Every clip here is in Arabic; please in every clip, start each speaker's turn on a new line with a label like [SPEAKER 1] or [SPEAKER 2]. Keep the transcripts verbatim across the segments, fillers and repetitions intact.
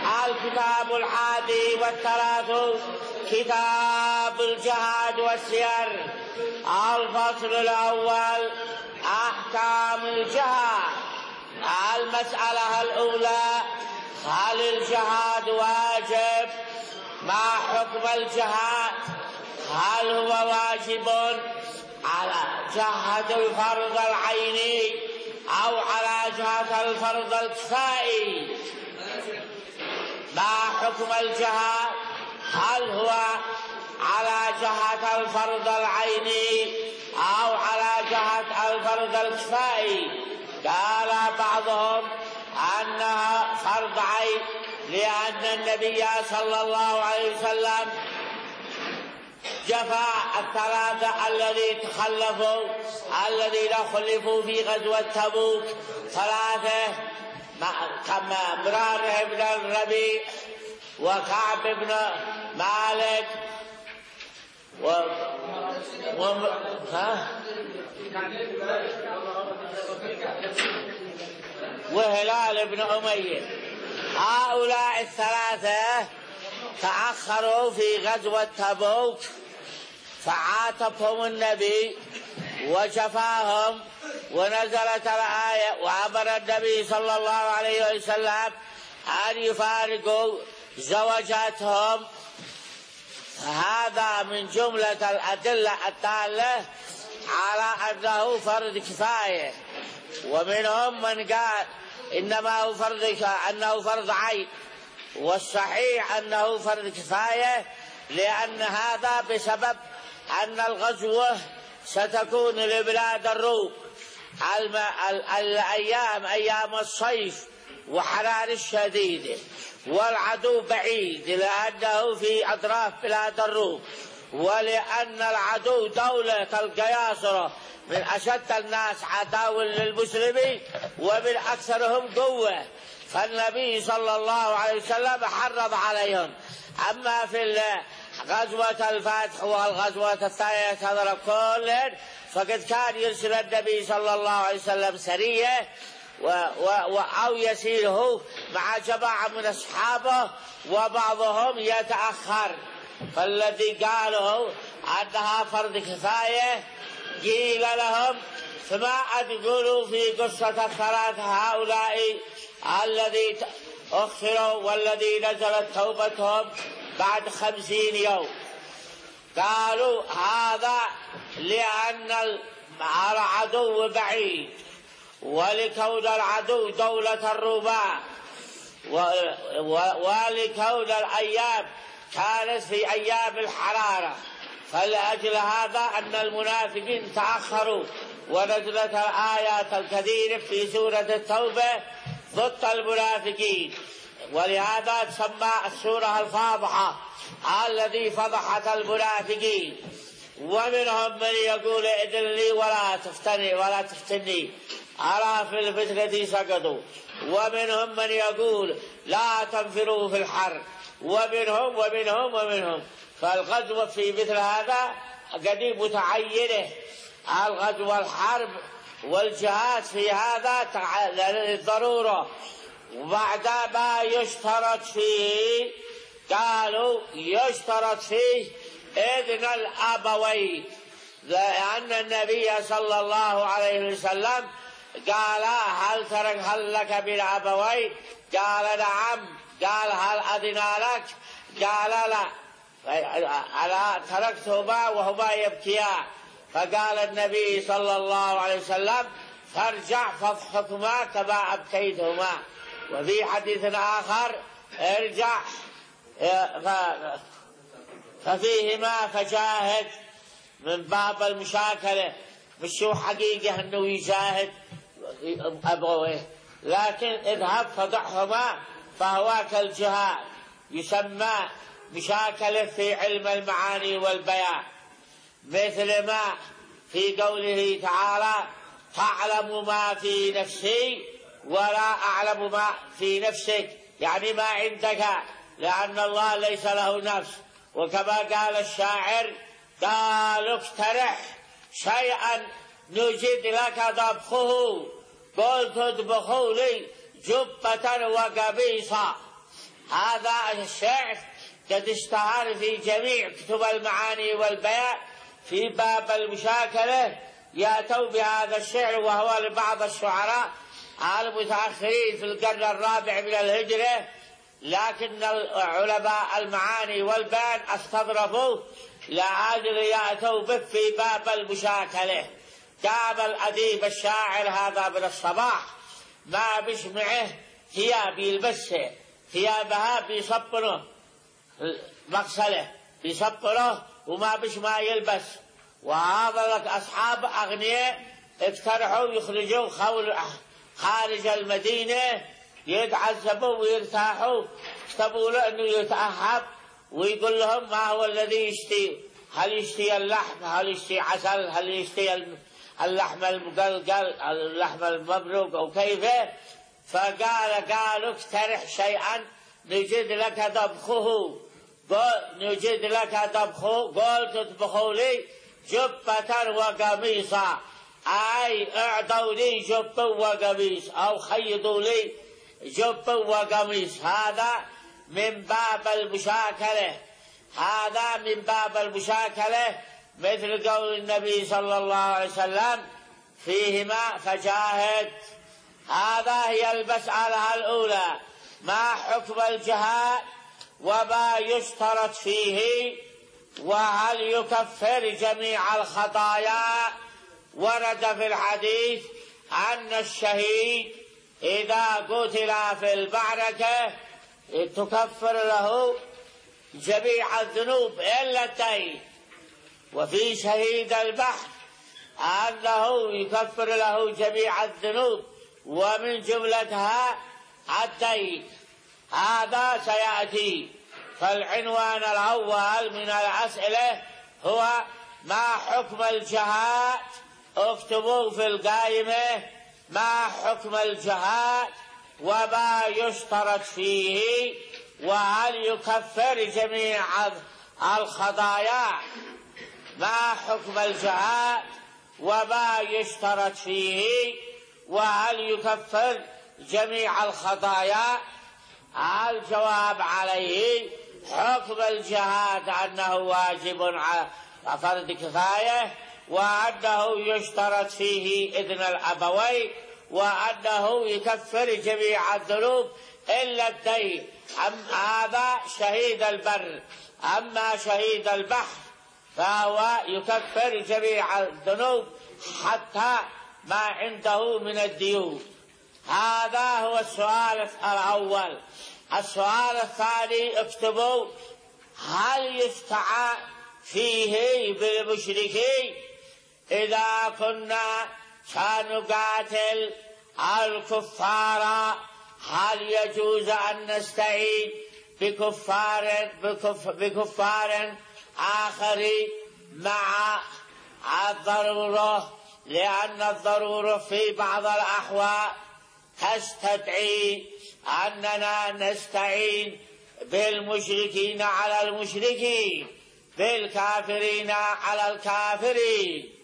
[SPEAKER 1] الكتاب الحادي والثلاثون كتاب الجهاد والسير. الفصل الأول أحكام الجهاد. المسألة الأولى: هل الجهاد واجب؟ ما حكم الجهاد؟ هل هو واجب على جهة الفرض العيني أو على جهة الفرض الكفائي؟ ما حكم الجهاد؟ هل هو على جهة الفرض العيني أو على جهة الفرض الكفائي؟ قال بعضهم أنها فرض عين، لأن النبي صلى الله عليه وسلم جفا الثلاثة الذي تخلفوا الذين خلفوا في غزوة تبوك، ثلاثة كما مرار بن الربيع وكعب بن مالك و... و... ها؟ وهلال بن أمية. هؤلاء الثلاثة تأخروا في غزوة تبوك، فعاتبهم النبي وشفاهم، ونزلت الآية وأمر النبي صلى الله عليه وسلم أن يفارقوا زوجاتهم. هذا من جملة الأدلة الدالة على أنه فرض كفاية. ومنهم من قال إنما هو فرض أنه فرض عين، والصحيح أنه فرض كفاية، لأن هذا بسبب أن الغزوة ستكون لبلاد الروم الأيام أيام الصيف وحرار الشديد، والعدو بعيد لأنه في أطراف بلاد الروم، ولأن العدو دولة القياصرة من أشد الناس عداوة للمسلمين ومن أكثرهم قوة، فالنبي صلى الله عليه وسلم حرض عليهم. أما في غزوة الفتح والغزوة الثانية تضرب كل، فقد كان يرسل النبي صلى الله عليه وسلم سرية و و أو يسيره مع جماعة من أصحابه، وبعضهم يتأخر. فالذي قالوا أنها فرض كفاية قيل لهم: فما أتقولوا في قصة الثلاثة هؤلاء الذي أخروا والذي نزلت توبتهم بعد خمسين يوم؟ قالوا: هذا لأن العدو بعيد، ولكون العدو دولة الرومان، ولكون الأيام كانت في أيام الحرارة، فلأجل هذا أن المنافقين تأخروا، ونزلت الآيات الكثيرة في سورة التوبة ضد المنافقين، ولهذا تسمى السورة الفاضحة الذي فضحت المنافقين. ومنهم من يقول: ائذن لي ولا تفتني ولا تفتني، أرى في الفتنة سقطوا. ومنهم من يقول: لا تنفروا في الحر. ومنهم ومنهم ومنهم فالغزوة في مثل هذا قد متعينة، الغزوة الحرب والجهاد في هذا للضرورة. وبعد ما يشترط فيه، قالوا يشترط فيه إذن الأبوين، لأن النبي صلى الله عليه وسلم قال: هل ترك هل لك بالأبوين؟ قال: نعم. قال: هل أذن لك؟ قال: لا. ألا تركتهما وهما يبكيان؟ فقال النبي صلى الله عليه وسلم: فارجع فاضحكما كما أبكيتهما. وفي حديث آخر: ارجع ففيهما فجاهد، من باب المشاكلة، مش هو حقيقة أنه يجاهد أبويه، لكن اذهب فضحهما فهو كالجهاد، يسمى مشاكلة في علم المعاني والبيان، مثل ما في قوله تعالى: تعلم ما في نفسي ولا أعلم ما في نفسك، يعني ما عندك، لأن الله ليس له نفس. وكما قال الشاعر: قالوا اقترح شيئا نجد لك طبخه، قلت اطبخوا لي جبة وقميصا. هذا الشعر قد اشتهر في جميع كتب المعاني والبيان في باب المشاكلة، يأتوا بهذا الشعر وهو لبعض الشعراء المتأخرين في القرن الرابع من الهجرة، لكن علماء المعاني والبيان استظرفوا لأجل يأتوا به في باب المشاكلة. جاب الأديب الشاعر هذا من الصباح ما بشمعه ثياب يلبسه، ثيابها بيصبره مغسله بيصبره وما بش ما يلبس. وهذا لك أصحاب أغنياء اقترحوا يخرجوا خارج المدينة يتعذبوا ويرتاحوا، كتبوا له أنه يتأهب ويقول لهم ما هو الذي يشتي، هل يشتي اللحم، هل يشتي عسل، هل يشتي اللحم المقلقل، اللحم المبروك أو كيفه. فقال قالوا اقترح شيئا نجد لك طبخه، نجد لك طبخه، قل تطبخوا لي جبة وقميصا، أي اعطوا لي جبة وقميص أو خيطوا لي جبة وقميص. هذا من باب المشاكلة، هذا من باب المشاكلة، مثل قول النبي صلى الله عليه وسلم فيهما فجاهد. هذا هي المسألة الأولى، ما حكم الجهاد وما يشترط فيه، وهل يكفر جميع الخطايا. ورد في الحديث أن الشهيد إذا قتل في المعركة تكفر له جميع الذنوب إلا الدين. وفي شهيد البحر أنه يكفر له جميع الذنوب ومن جملتها الدين. هذا سيأتي. فالعنوان الأول من الأسئلة هو ما حكم الجهاد، اكتبوا في القائمة ما حكم الجهاد وما يشترط فيه، وهل يكفر جميع الخطايا. ما حكم الجهاد وما يشترط فيه، وهل يكفر جميع الخطايا. الجواب عليه حكم الجهاد أنه واجب على فرض كفاية، وأنه يشترط فيه إذن الأبوين، وأنه يكفر جميع الذنوب إلا الدين. أم هذا شهيد البر. أما شهيد البحر فهو يكفر جميع الذنوب حتى ما عنده من الديون. هذا هو السؤال الأول. السؤال الثاني اكتبوا هل يستعان فيه بالمشركين إذا كنا سنقاتل الكفار، هل يجوز أن نستعين بكفار بكف بكفار آخرين مع الضرورة، لأن الضرورة في بعض الأحوال تستدعي أننا نستعين بالمشركين على المشركين، بالكافرين على الكافرين.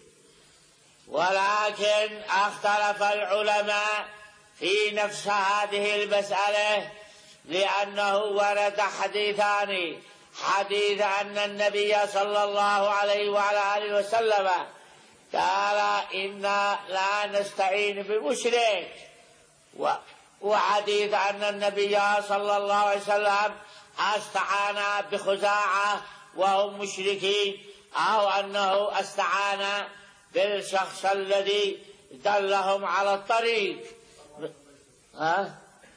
[SPEAKER 1] ولكن اختلف العلماء في نفس هذه المسألة، لأنه ورد حديثان: حديث أن النبي صلى الله عليه وعلى آله وسلم قال إنا لا نستعين بمشرك، وحديث أن النبي صلى الله عليه وسلم استعان بخزاعة وهم مشركين، أو أنه استعان بالشخص الذي دلهم على الطريق. ها؟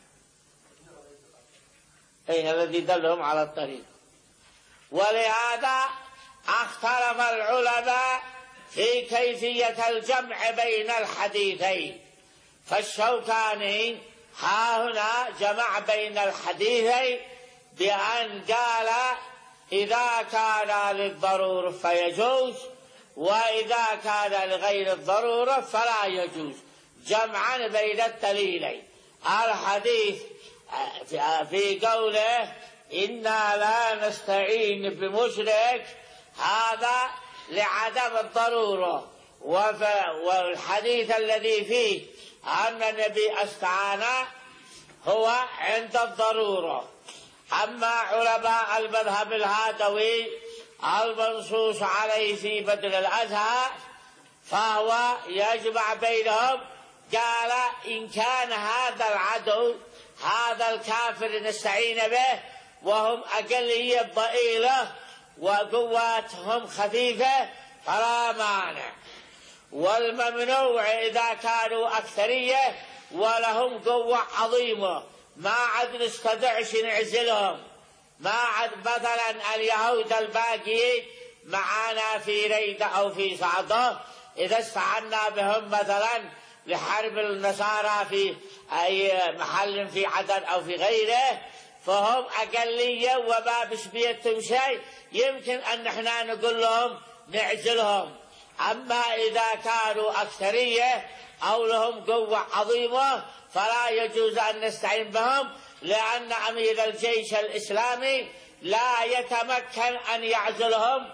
[SPEAKER 1] أي الذي دلهم على الطريق. ولهذا اختلف العلماء في كيفية الجمع بين الحديثين. فالشوكاني ها هنا جمع بين الحديثين بأن قال إذا كان للضرورة فيجوز، وإذا كان لغير الضرورة فلا يجوز، جمعا بين الدليلين. الحديث في قوله إنا لا نستعين بمشرك هذا لعدم الضرورة، والحديث الذي فيه أن النبي استعان هو عند الضرورة. أما علماء المذهب الهادوي المنصوص عليه في بدر الأزهر فهو يجمع بينهم. قال إن كان هذا العدو هذا الكافر نستعين به وهم أقلية ضئيلة وقواتهم خفيفة فلا مانع، والممنوع إذا كانوا أكثرية ولهم قوة عظيمة ما عاد نستطيعش نعزلهم، ما عاد مثلا اليهود الباقيين معانا في ريدة أو في صعدة إذا استعنا بهم مثلا لحرب النصارى في أي محل في عدن أو في غيره فهم أقلية وما بشبيتهم شيء، يمكن أن احنا نقول لهم نعزلهم. أما إذا كانوا أكثرية أو لهم قوة عظيمة فلا يجوز أن نستعين بهم، لأن أمير الجيش الإسلامي لا يتمكن أن يعزلهم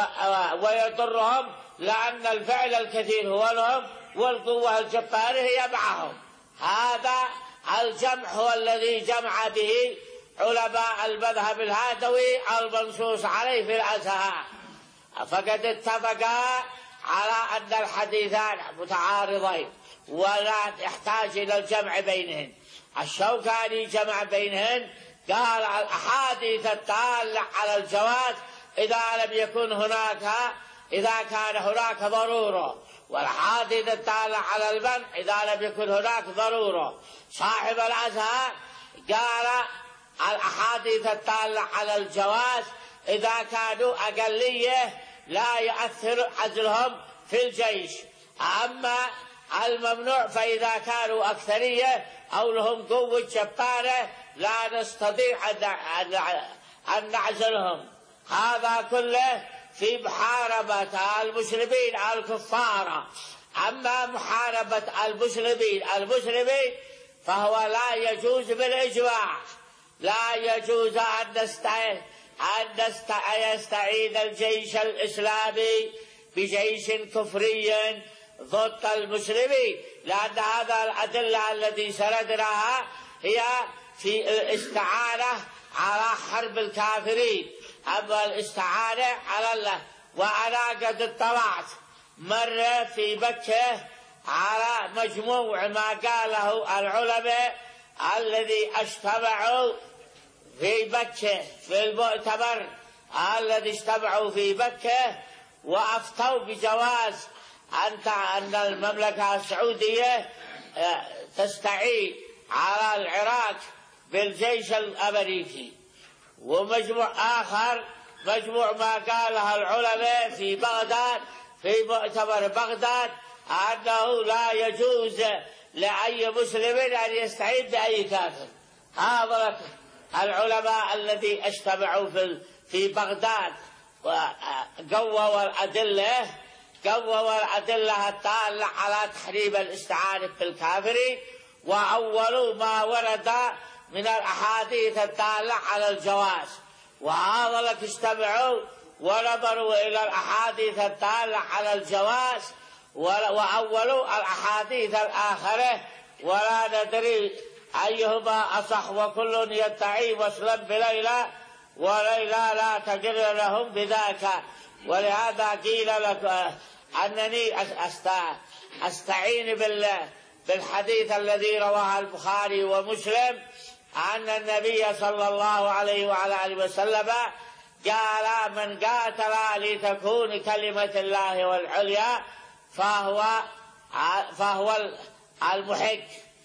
[SPEAKER 1] ويضرهم، لأن الفعل الكثير هو لهم والقوة الجبارة هي معهم. هذا الجمع هو الذي جمع به علماء المذهب الهادوي المنصوص عليه في الأزهار، فقد اتفقا على أن الحديثان متعارضين ولا يحتاج إلى الجمع بينهن. الشوكاني جمع بينهن، قال الأحاديث الدالة على الجواز إذا لم يكن هناك إذا كان هناك ضرورة، والأحاديث الدالة على المنع إذا لم يكن هناك ضرورة. صاحب الأزهار قال الأحاديث الدالة على الجواز إذا كانوا أقلية لا يؤثر عزلهم في الجيش، أما الممنوع فإذا كانوا أكثرية أو لهم قوة جبارة لا نستطيع أن نعزلهم. هذا كله في محاربة المسلمين الكفار. أما محاربة المسلمين المسلمين فهو لا يجوز بالإجماع، لا يجوز أن نستعين أن يستعين الجيش الإسلامي بجيش كفري ضد المسلمين، لأن هذا الأدلة التي سردناها هي في الاستعانة على حرب الكافرين. أما الاستعانة على الله، وأنا قد اطلعت مرة في مكة على مجموع ما قاله العلماء الذي اجتمعوا في مكة في المؤتمر الذي اجتمعوا في مكة وأفتوا بجواز أن المملكة السعودية تستعين على العراق بالجيش الأمريكي. ومجموع آخر مجموع ما قاله العلماء في بغداد في مؤتمر بغداد أنه لا يجوز لأي مسلم أن يستعين بأي كافر. هذا العلماء الذي اجتمعوا في في بغداد وقووا الأدلة قووا الأدلة الدالة على تحريم الاستعانة بالكافر، وأولوا ما ورد من الأحاديث الدالة على الجواز. وهذا لك اجتمعوا ونظروا إلى الأحاديث الدالة على الجواز وأولوا الأحاديث الآخرة، ولا ندري أيهما أصح، وكل يدعي وصلا بليلى وليلى لا تجر لهم بذاك. ولهذا قيل لك أنني أستعين بالله بالحديث الذي رواه البخاري ومسلم أن النبي صلى الله عليه وعلى آله وسلم قال من قاتل لتكون كلمة الله والعليا فهو فهو المحق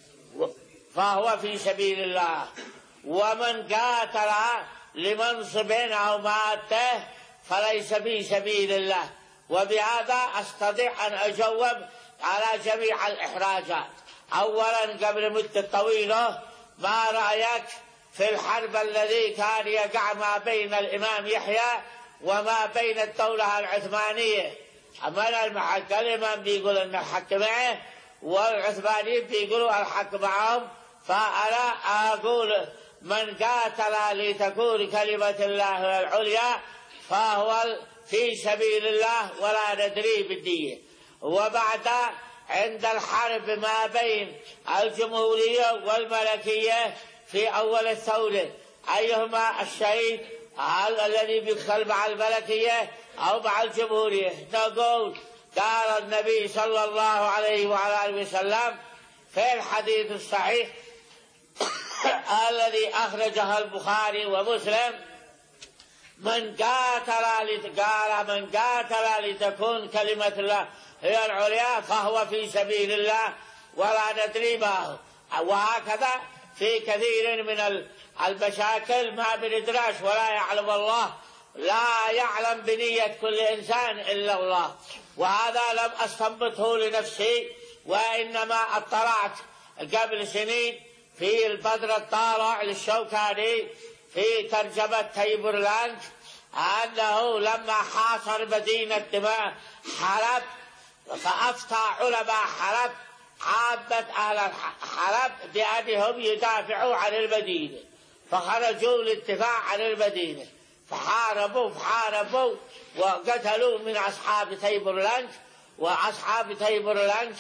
[SPEAKER 1] فهو في سبيل الله، ومن قاتل لمنصب أو مادة فليس في سبيل الله. وبهذا أستطيع أن أجاوب على جميع الإحراجات. أولا قبل مدة طويلة ما رأيك في الحرب الذي كان يقع ما بين الإمام يحيى وما بين الدولة العثمانية؟ أما المحق الإمام بيقول أن الحق معه والعثمانيين بيقولوا الحق معهم. فأنا أقول من قاتل لتكون كلمة الله العليا فهو في سبيل الله ولا ندري بالدية. وبعد عند الحرب ما بين الجمهورية والملكية في أول الثورة أيهما الشهيد، هل الذي بيقتل مع الملكية أو مع الجمهورية؟ نقول قال النبي صلى الله عليه وعلى آله وسلم في الحديث الصحيح الذي أخرجه البخاري ومسلم: من قاتل قال من قاتل لتكون كلمة الله هي العليا فهو في سبيل الله ولا ندري ما هو. وهكذا في كثير من المشاكل ما بندرس ولا يعلم الله، لا يعلم بنية كل إنسان إلا الله. وهذا لم أستنبطه لنفسي، وإنما اطلعت قبل سنين في البدر الطالع للشوكاني في ترجمة تيبرلاند أنه لما حاصر مدينة حلب فأفتى علماء حلب عامة أهل حلب بأنهم يدافعوا عن المدينة، فخرجوا للدفاع عن المدينة، فحاربوا فحاربوا وقتلوا من أصحاب تيبرلاند، وأصحاب تيبرلاند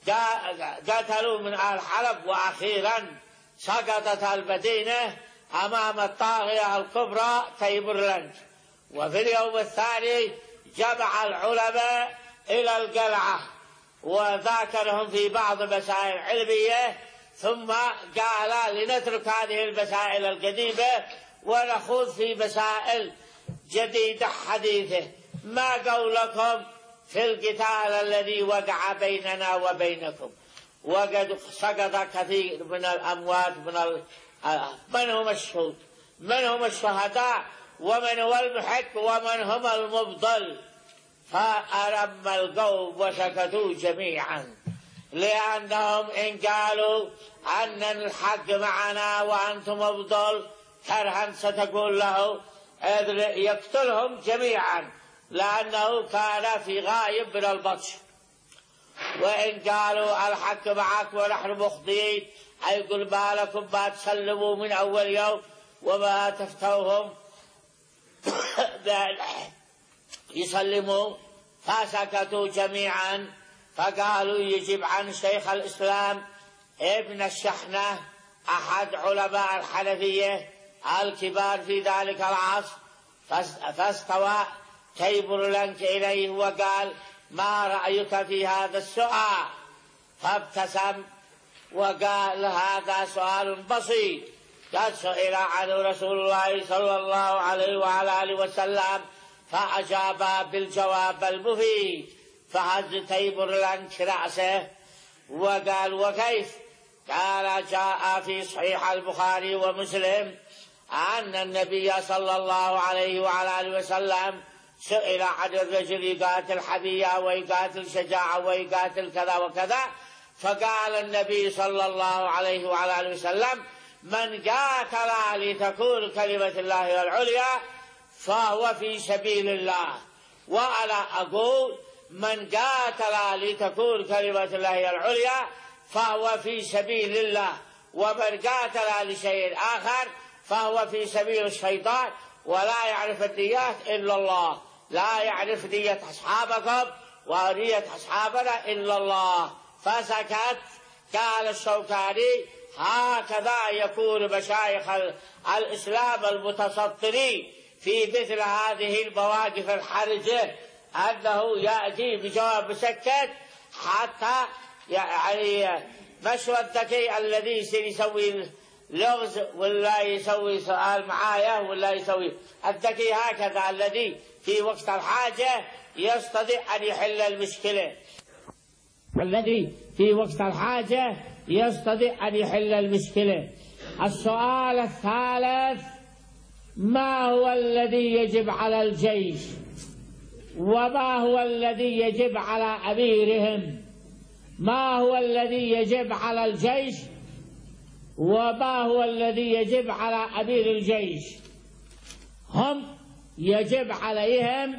[SPEAKER 1] قتلوا من أهل حلب، وأخيرا سقطت المدينة أمام الطاغية الكبرى تيبرلاند. وفي اليوم الثاني جمع العلماء إلى القلعة وذاكرهم في بعض مسائل علمية، ثم قال لنترك هذه المسائل القديمة ونخوض في مسائل جديدة حديثة. ما قولكم في القتال الذي وقع بيننا وبينكم وقد سقط كثير من الأموات؟ من ال... من هم الشهود؟ من هم الشهداء؟ ومن هو المحق؟ ومن هم المبطل؟ فأرم القوم وسكتوا جميعا، لأنهم إن قالوا أن الحق معنا وأنتم أبطل كرها ستقول له يقتلهم جميعا، لأنه كان في غايب من البطش. وإن قالوا الحق معك ونحن مخطئين يقول ما لكم ما تسلموا من أول يوم وما تفتوهم يسلموا؟ فسكتوا جميعا. فقالوا يجب عن شيخ الإسلام ابن الشحنة أحد علماء الحنفية الكبار في ذلك العصر، فاستوى تيبرلاند إليه وقال ما رأيك في هذا السؤال؟ فابتسم وقال هذا سؤال بسيط قد سئل عنه رسول الله صلى الله عليه وعلى آله وسلم فأجاب بالجواب المفيد. فهز تيبرلاند رأسه وقال وكيف؟ قال جاء في صحيح البخاري ومسلم أن النبي صلى الله عليه وعلى آله وسلم سئل عن الرجل يقاتل حمية ويقاتل شجاعة ويقاتل كذا وكذا، فقال النبي صلى الله عليه وعلى آله وسلم من قاتل لتكون كلمة الله العليا فهو في سبيل الله. وأنا أقول من قاتل لتكون كلمة الله العليا فهو في سبيل الله، ومن قاتل لشيء آخر فهو في سبيل الشيطان، ولا يعرف النيات إلا الله. لا يعرف نية أصحابكم ونية أصحابنا إلا الله. فسكت. قال الشوكاني هكذا يكون مشايخ الإسلام المتسطرين في مثل هذه المواقف الحرجة، أنه يأتي بجواب مسكت حتى يعني مشوى الذكي الذي يسوي لغز ولا يسوي سؤال معايا ولا يسوي الذكي هكذا، الذي في وقت الحاجة يستطيع أن يحل المشكلة، والذي في وقت الحاجة يستطيع أن يحل المشكلة. السؤال الثالث ما هو الذي يجب على الجيش وما هو الذي يجب على أميرهم؟ ما هو الذي يجب على الجيش وما هو الذي يجب على أمير الجيش؟ هم يجب عليهم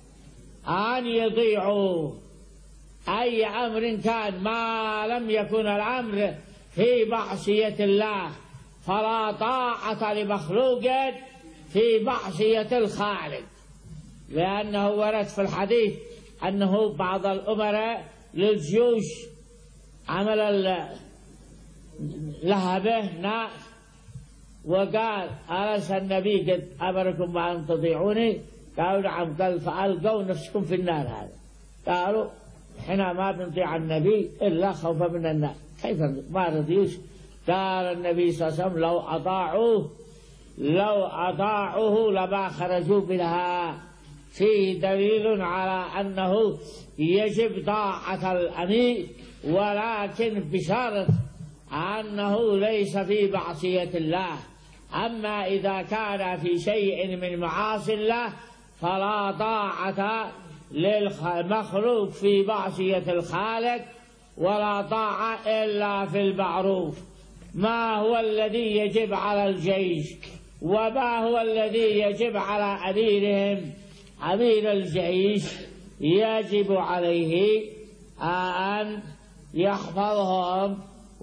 [SPEAKER 1] أن يطيعوا أي أمر كان، ما لم يكن الأمر في معصية الله، فلا طاعة لمخلوق في معصية الخالق. لأنه ورد في الحديث أنه بعض الأمراء للجيوش عمل لهبه ناس وقال أليس النبي قد أمركم بأن تطيعوني؟ قالوا نعم. قال فألقوا نفسكم في النار. هذا قالوا إحنا ما بنطيع النبي إلا خوفا من النار. كيف ما رضيوش؟ قال النبي صلى الله عليه وسلم لو أطاعوه لو أطاعوه لما خرجوا منها. فيه دليل على أنه يجب طاعة الأمير، ولكن بشرط أنه ليس في معصية الله. أما إذا كان في شيء من معاصي الله فلا طاعة للمخلوق في معصية الخالق، ولا طاعة إلا في المعروف. ما هو الذي يجب على الجيش وما هو الذي يجب على أميرهم؟ أمير الجيش يجب عليه أن يحفظهم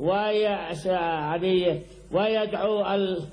[SPEAKER 1] ويدعو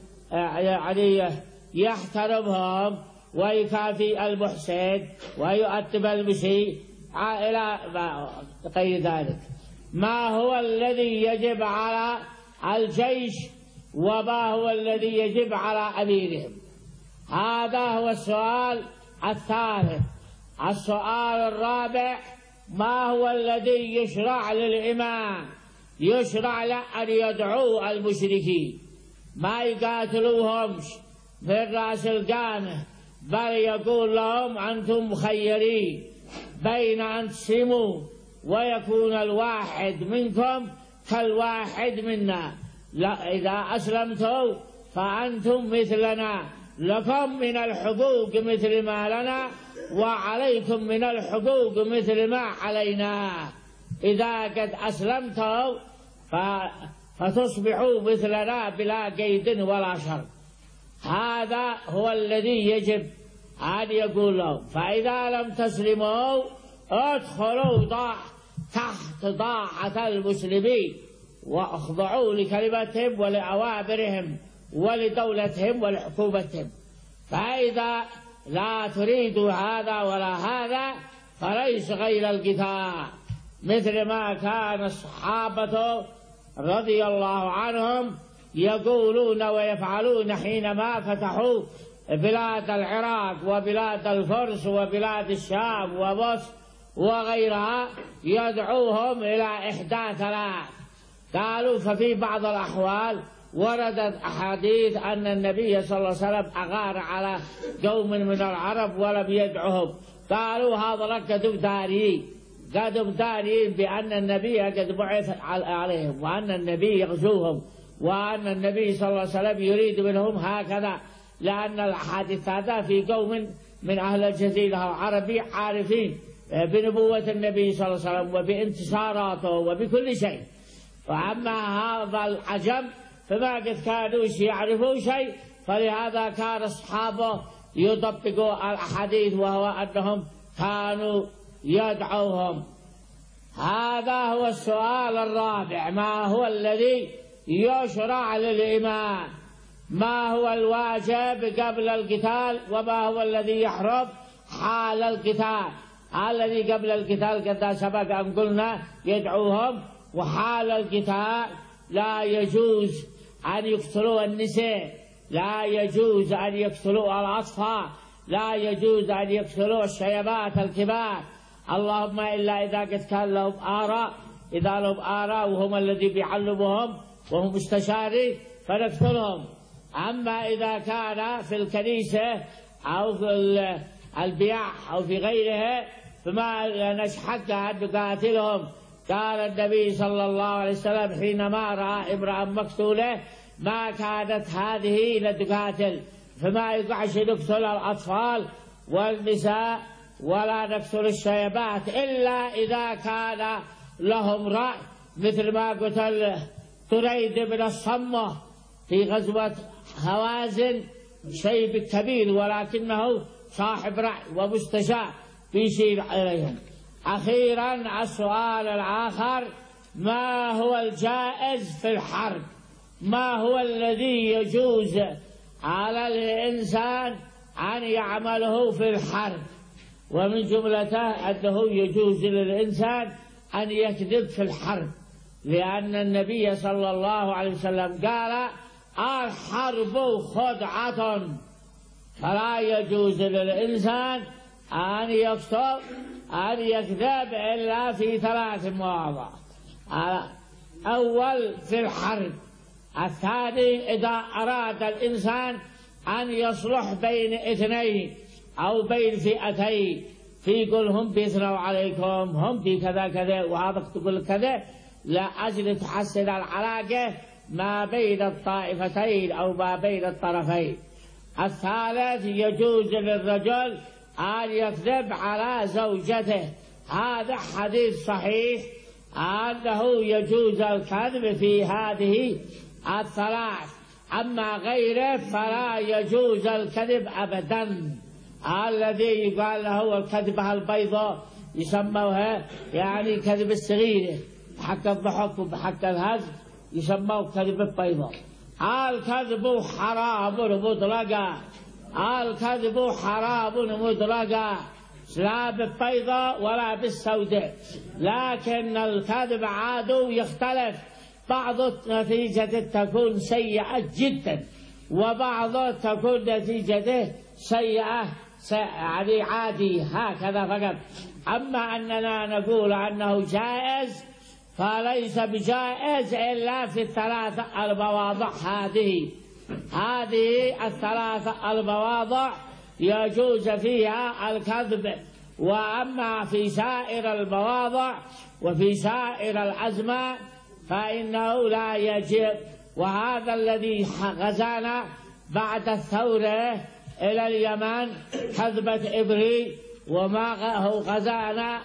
[SPEAKER 1] يعني يحترمهم ويكافي المحسن ويؤدب المسيء إلى غير ذلك. ما هو الذي يجب على الجيش وما هو الذي يجب على أميرهم؟ هذا هو السؤال الثالث. السؤال الرابع: ما هو الذي يشرع للإمام؟ يشرع له أن يدعو المشركين، ما يقاتلوهمش من رأس القامة، بل يقول لهم أنتم مخيرين بين أن تسلموا ويكون الواحد منكم كالواحد منا، لا إذا أسلمتوا فأنتم مثلنا، لكم من الحقوق مثل ما لنا وعليكم من الحقوق مثل ما علينا. إذا قد أسلمتوا فتصبحوا مثلنا بلا قيد ولا شر. هذا هو الذي يجب أن يقول لهم. فإذا لم تسلموا ادخلوا تحت طاعة المسلمين واخضعوا لكلمتهم ولأوامرهم ولدولتهم ولحكومتهم. فإذا لا تريدوا هذا ولا هذا فليس غير القتال، مثل ما كان الصحابة رضي الله عنهم يقولون ويفعلون حينما فتحوا بلاد العراق وبلاد الفرس وبلاد الشام ومصر وغيرها، يدعوهم إلى إحداث ثلاث. قالوا ففي بعض الأحوال وردت أحاديث أن النبي صلى الله عليه وسلم أغار على قوم من العرب ولم يدعهم. قالوا هذا قدم داري قدم داري بأن النبي قد بعث عليهم وأن النبي يغزوهم وأن النبي صلى الله عليه وسلم يريد منهم هكذا، لأن الأحاديث هذا في قوم من أهل الجزيرة العربية عارفين بنبوة النبي صلى الله عليه وسلم وبانتصاراته وبكل شيء. وأما هذا العجم فما قد كانوا يعرفوا شيء، فلهذا كان أصحابه يطبقوا الأحاديث وهو أنهم كانوا يدعوهم. هذا هو السؤال الرابع: ما هو الذي يشرع للإمام؟ ما هو الواجب قبل القتال وما هو الذي يحرم حال القتال؟ الذي قبل القتال قد سبق أن قلنا يدعوهم، وحال القتال لا يجوز أن يقتلوا النساء، لا يجوز أن يقتلوا الأطفال، لا يجوز أن يقتلوا الشيبات الكبار، اللهم إلا إذا قد كان لهم آراء، إذا لهم آراء وهم الذي بيعلمهم وهم مستشارين فنقتلهم. أما إذا كان في الكنيسة أو في البيع أو في غيرها فما نشحق أن نقاتلهم. قال النبي صلى الله عليه وسلم حينما رأى امرأة مقتولة ما كانت هذه لتقاتل، فما يقعش نقتل الأطفال والنساء ولا نقتل الشيبات إلا إذا كان لهم رأي، مثل ما قتل تريد بن الصمة في غزوة هوازن، شيب كبير ولكنه صاحب رأي ومستشار بيشير عليهم. أخيرا السؤال الآخر: ما هو الجائز في الحرب؟ ما هو الذي يجوز على الإنسان أن يعمله في الحرب؟ ومن جملته أنه يجوز للإنسان أن يكذب في الحرب، لأن النبي صلى الله عليه وسلم قال:
[SPEAKER 2] الحرب خدعة، فلا يجوز للإنسان أن يكتب أن يكذب إلا في ثلاث مواضع. أول في الحرب، الثاني إذا أراد الإنسان أن يصلح بين اثنين أو بين فئتين، في يقول هم بيثنوا عليكم، هم في كذا كذا وهذا تقول كذا، لأجل تحسن العلاقة ما بين الطائفتين أو ما بين الطرفين. الثالث يجوز للرجل أن يكذب على زوجته، هذا حديث صحيح أنه يجوز الكذب في هذه الثلاث، أما غيره فلا يجوز الكذب أبدا. الذي يقال له الكذبة البيضاء يسموها يعني كذب الصغيرة، حق الضحك وحق الهزل يسموه كذب البيضاء. الكذب حرام مطلقا، الكذب حرام مطلقا، لا بالبيضاء ولا بالسوداء، لكن الكذب عادو يختلف، بعض نتيجة تكون سيئة جدا وبعض تكون نتيجته سيئة يعني عادي هكذا فقط. أما أننا نقول أنه جائز فليس بجائز إلا في الثلاثة المواضع هذه، هذه الثلاثة المواضع يجوز فيها الكذب، وأما في سائر المواضع وفي سائر الأزمان فإنه لا يجب. وهذا الذي غزانا بعد الثورة إلى اليمن كذبة إبري، وما هو غزانا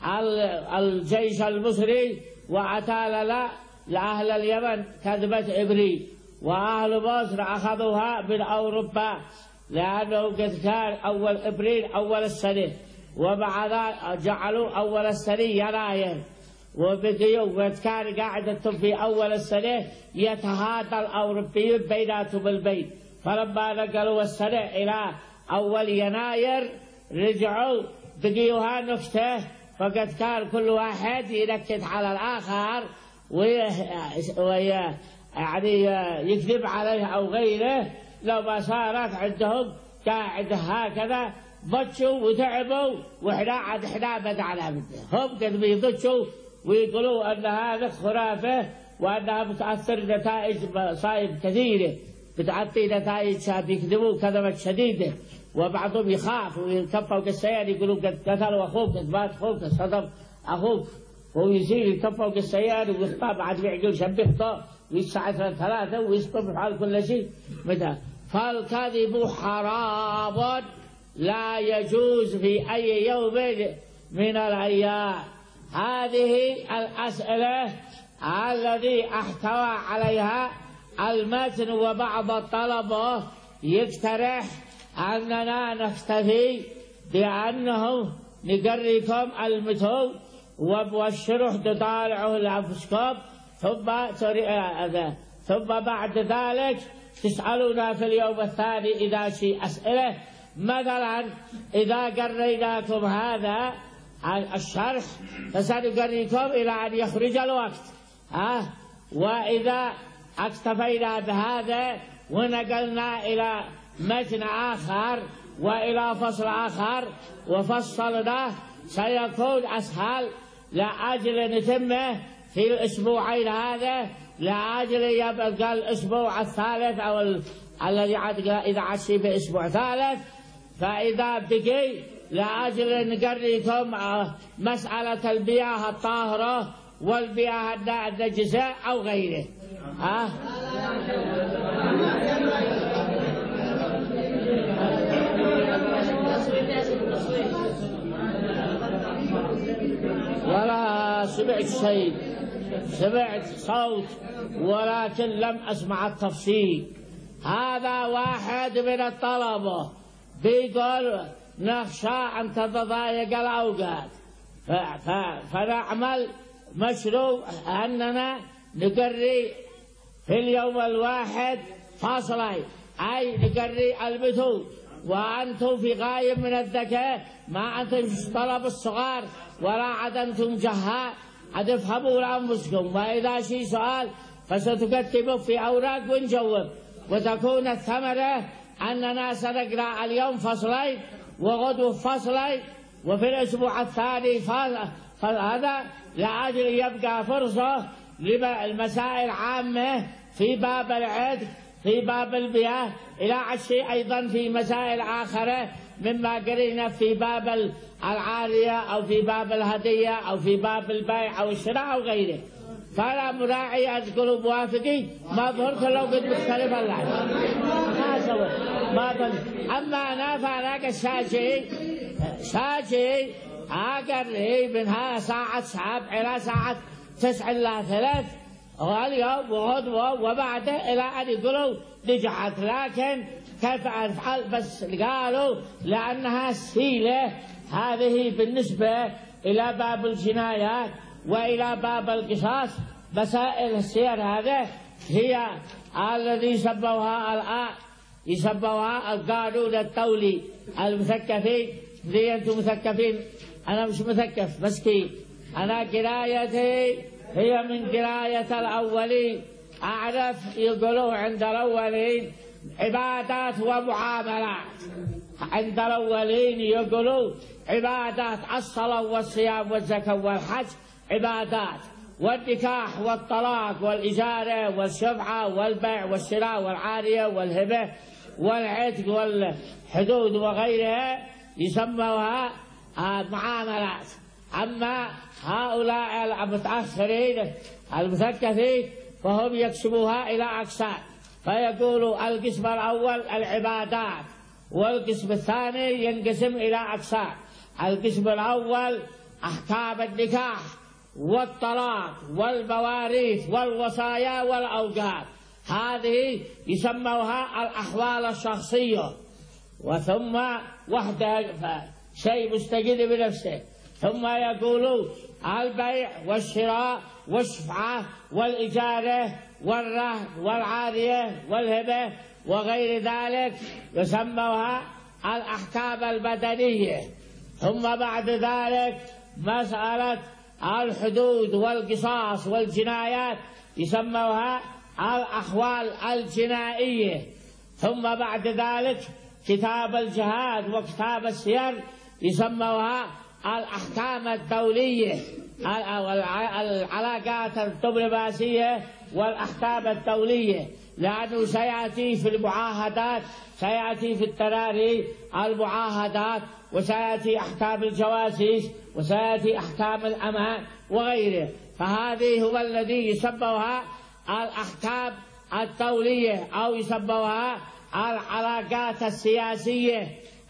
[SPEAKER 2] الجيش المصري واعتال لأهل اليمن كذبة إبري، وأهل مصر أخذوها من أوروبا لأنه قد كان أول إبريل أول السنة، وبعد جعلوا أول السنة يناير، وبقيوا وقد كان قاعدة في أول السنة يتهادى الأوروبيون بيناتهم البين، فلما نقلوا السنة إلى أول يناير رجعوا بقيوها نكتة، فقد كان كل واحد ينكت على الآخر ويعني يكذب عليه أو غيره. لو ما صارت عندهم قاعدة هكذا ضجوا وتعبوا، وإحنا عاد إحنا بدعنا منه، هم قد بيضجوا ويقولوا أن هذا خرافة وأنها بتأثر نتائج مصائب كثيرة، بتعطي نتائج بيكذبوا كذبة شديدة، وبعضهم يخاف ويكفوا كالسيارة يقولوا قد قتلوا أخوك، قد مات أخوك، قد صدم أخوك، ويصير يكفوا كالسيارة ويخطاب بعد بيعقل شبهته ويسعى ثلاثة ويسقط على كل شيء متى. فالكذب حرام لا يجوز في أي يوم من الأيام. هذه الأسئلة الذي احتوى عليها المتن، وبعض الطلبة يقترح أننا نكتفي بأنه نقريكم المتن والشرح تطالعه لأنفسكم، ثم ثم بعد ذلك تسألونا في اليوم الثاني إذا شيء أسئلة. مثلا إذا قريناكم هذا الشرح فسنقريكم إلى أن يخرج الوقت، ها، وإذا اكتفينا بهذا ونقلنا إلى متن آخر وإلى فصل آخر وفصلناه سيكون أسهل، لأجل نتمه في الأسبوعين هذا، لأجل يبقى الأسبوع الثالث أو الذي إذا عشي بأسبوع ثالث، فإذا بقي لأجل نقريكم مسألة المياه الطاهرة والمياه النجسة أو غيره. ها؟ ولا سمعت شيء، سمعت صوت ولكن لم أسمع التفصيل. هذا واحد من الطلبة بيقول نخشى أن تتضايق الأوقات، فنعمل مشروع أننا نقري في اليوم الواحد فاصلين، أي نقري المتون، وأنتم في غاية من الذكاء، ما أنتم طلب الصغار ولا عاد أنتم جهاء، أتفهموا لأنفسكم، وإذا شيء سؤال فستكتبوا في أوراق ونجاوب، وتكون الثمرة أننا سنقرأ اليوم فصلين وغدو فصلين وفي الأسبوع الثاني هذا لأجل يبقى فرصة للمسائل عامة في باب العتق في باب البيع إلى عشي أيضا في مسائل آخرة مما قرينا في باب العارية أو في باب الهدية أو في باب البيع أو الشراء أو غيره. فلا مراعي أذكر موافقي ما ظهرت لو قد مختلف الله ما سوى ما ظهرت. أما أنا فأنا كشاشي شاشي أقري منها ساعة سبع إلى ساعة تسع إلى ثلاث واليوم وغدوة وبعده إلى أن يقولوا نجحت. لكن كيف أفعل؟ بس قالوا لأنها سيلة هذه بالنسبة إلى باب الجنايات وإلى باب القصاص. مسائل السير هذا هي الذي يسموها الآن يسموها القانون الدولي المثقفين. زي أنتم مثقفين أنا مش مثقف مسكين. أنا قرايتي هي من قراية الأولين. أعرف يقولوا عند الأولين عبادات ومعاملات. عند الأولين يقولوا عبادات الصلاة والصيام والزكاة والحج عبادات، والنكاح والطلاق والإجارة والشفعة والبيع والشراء والعارية والهبة والعتق والحدود وغيرها يسموها معاملات. أما هؤلاء المتأخرين المثقفين فهم يقسموها إلى أقسام، فيقولوا القسم الأول العبادات والقسم الثاني ينقسم إلى أقسام. القسم الأول أحكام النكاح والطلاق والمواريث والوصايا والأوقات، هذه يسموها الأحوال الشخصية، وثم وحده شيء مستقل بنفسه. ثم يقولوا البيع والشراء والشفعة والإجارة والرهن والعارية والهبة وغير ذلك يسموها الأحكام البدنية. ثم بعد ذلك مسألة الحدود والقصاص والجنايات يسموها الأحوال الجنائية. ثم بعد ذلك كتاب الجهاد وكتاب السير يسموها الأحكام الدولية أو العلاقات الدبلوماسية والأحكام الدولية، لأنه سيأتي في المعاهدات سيأتي في التراري المعاهدات وسيأتي أحكام الجواسيس وسيأتي أحكام الأمان وغيره. فهذه هو الذي يسموها الأحكام الدولية أو يسموها العلاقات السياسية.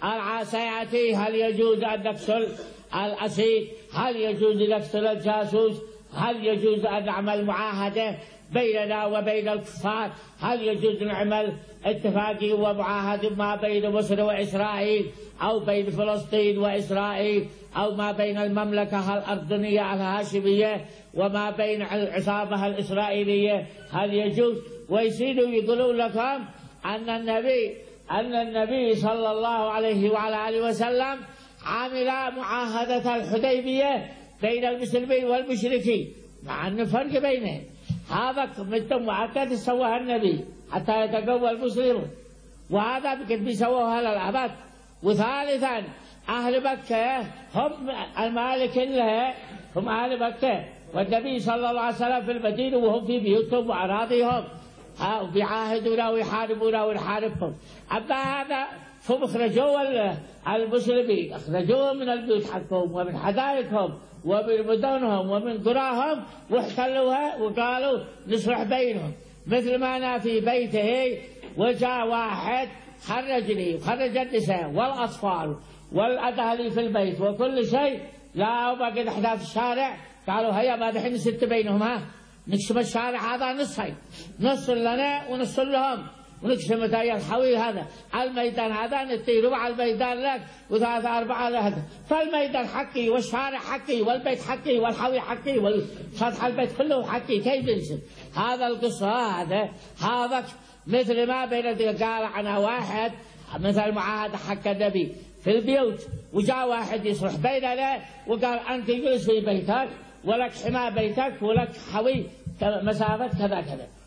[SPEAKER 2] سيأتي هل يجوز أن نقتل الأسير، هل يجوز نقتل الجاسوس، هل يجوز أن نعمل معاهدة بيننا وبين الكفار، هل يجوز نعمل اتفاقية ومعاهدة ما بين مصر وإسرائيل أو بين فلسطين وإسرائيل أو ما بين المملكة الأردنية الهاشمية وما بين العصابة الإسرائيلية، هل يجوز؟ ويصيروا يقولون لكم أن النبي أن النبي صلى الله عليه وعلى آله وسلم عمل معاهدة الحديبية بين المسلمين والمشركين، مع أن فرق بينهم. هذا مثل معاهدة سواها النبي حتى يتقوى المسلمون، وهذا بقد بيسووها للأبد. وثالثا أهل مكة هم المالك لها هم أهل مكة، والنبي صلى الله عليه وسلم في المدينة وهم في بيوتهم وأراضيهم بيعاهدونا ويحاربونا ونحاربهم. أما هذا هم أخرجوا المسلمين أخرجوهم من البيوت حقهم ومن حدائقهم ومن مدنهم ومن قراهم واحتلوها وقالوا نصلح بينهم. مثل ما أنا في بيته وجاء واحد خرجني وخرج النساء والأطفال والأهل في البيت وكل شيء، لا وبقيت احنا في الشارع قالوا هيا ما دحين نسد بينهم، ها نقسم الشارع هذا نصين، نص لنا ونص لهم، ونقسم الحوي هذا الميدان هذا نتي ربع الميدان لك وثلاثة أربعة لهذا، فالميدان حقي والشارع حقي والبيت حقي والحوي حقي والسطح البيت كله حقي، كيف ينسب هذا القصة؟ هذا هذا مثل ما بين قال عنها واحد مثل معاهدة حق النبي في البيوت، وجاء واحد يصلح بيننا وقال أنت جلس في بيتك ولك حماية بيتك ولك حوي مسافة كذا كذا،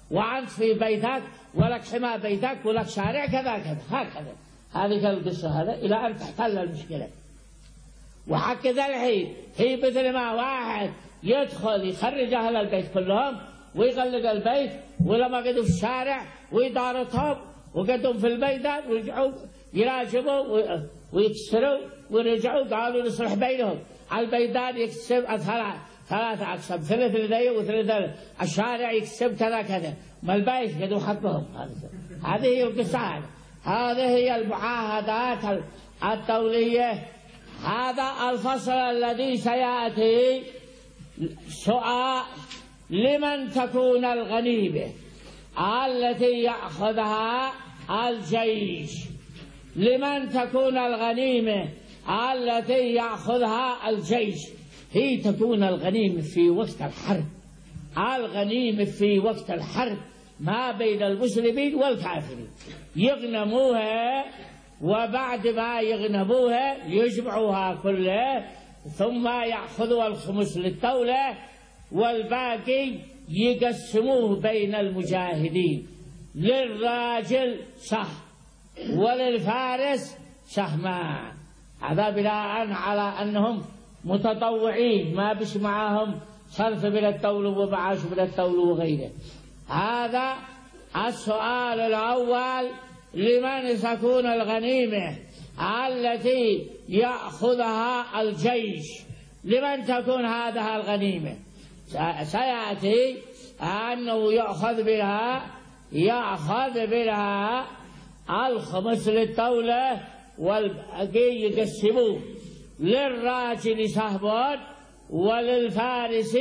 [SPEAKER 2] وأنت في بيتك ولك حمى بيتك ولك شارع كذا كذا هكذا. هذه القصة هذا إلى أن تحتل المشكلة. وهكذا الحين هي مثل ما واحد يدخل يخرج أهل البيت كلهم ويغلق البيت، ولما قدوا في الشارع ويدارتهم وقدوا في البيت ويرجعوا يراجبوا ويكسروا ورجعوا قالوا نصلح بينهم. البيدان يكسب ثلاث ثلاثة أقسام، ثلث لدي وثلث الشارع يكسب كذا كذا، ما البيت قدوا حقهم. هذه هي القصة. هذه هي المعاهدات الدولية. هذا الفصل الذي سيأتي سؤال: لمن تكون الغنيمة التي يأخذها الجيش؟ لمن تكون الغنيمة التي يأخذها الجيش؟ هي تكون الغنيمة في وقت الحرب. الغنيمة في وقت الحرب ما بين المسلمين والكافرين، يغنموها، وبعد ما يغنموها يجمعوها كلها، ثم يأخذوا الخمس للدولة والباقي يقسموه بين المجاهدين. للراجل سهم وللفارس سهمان. هذا بناء على أنهم متطوعين، ما بش معهم صرف من الدولة ومعاش من الدولة وغيره. هذا السؤال الأول: لمن تكون الغنيمة التي يأخذها الجيش؟ لمن تكون هذه الغنيمة؟ سيأتي أنه يأخذ بها يأخذ بها الخمس للدولة والباقي يقسموه. للراجل سهم وللفارس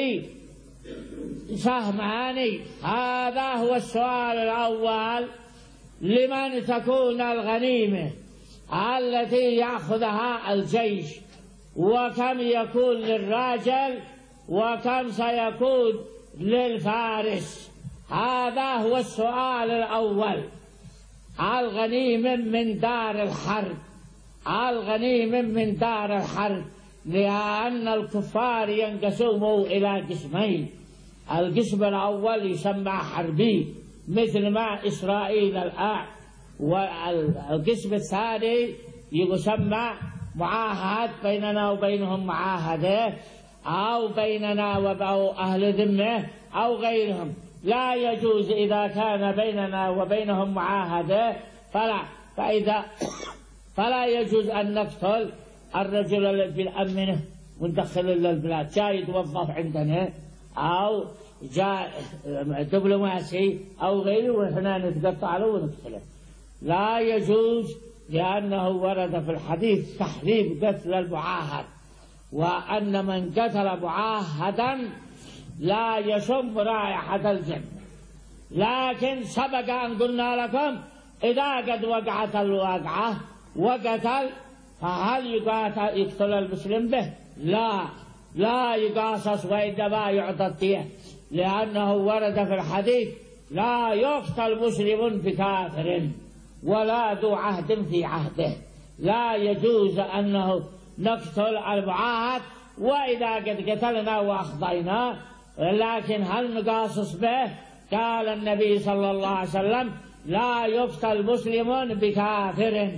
[SPEAKER 2] سهمان. هذا هو السؤال الأول: لمن تكون الغنيمة التي يأخذها الجيش، وكم يكون للراجل وكم سيكون للفارس؟ هذا هو السؤال الأول. الغنيمة من دار الحرب، الغنيمة من دار الحرب، لأن الكفار ينقسموا إلى قسمين. القسم الأول يسمى حربي مثل ما إسرائيل الآن، والقسم الثاني يسمى معاهد بيننا وبينهم معاهدة، أو بيننا وبين أهل ذمة أو غيرهم. لا يجوز إذا كان بيننا وبينهم معاهدة فلا فإذا فلا يجوز أن نقتل الرجل الذي نأمنه وندخله للبلاد، جاء يتوظف عندنا أو جاء دبلوماسي أو غيره وإحنا نتقطع له ونقتله. لا يجوز، لأنه ورد في الحديث تحريم قتل المعاهد، وأن من قتل معاهدا لا يشم رائحة الجنة. لكن سبق أن قلنا لكم إذا قد وقعت الواقعة وقتل، فهل يقاتل يقتل المسلم به؟ لا، لا يقاصص وإنما يعطى الدية، لأنه ورد في الحديث: لا يقتل مسلم بكافر ولا ذو عهد في عهده. لا يجوز أنه نقتل المعاهد، وإذا قد قتلنا وأخضينا، لكن هل نقاصص به؟ قال النبي صلى الله عليه وسلم: لا يقتل مسلم بكافر.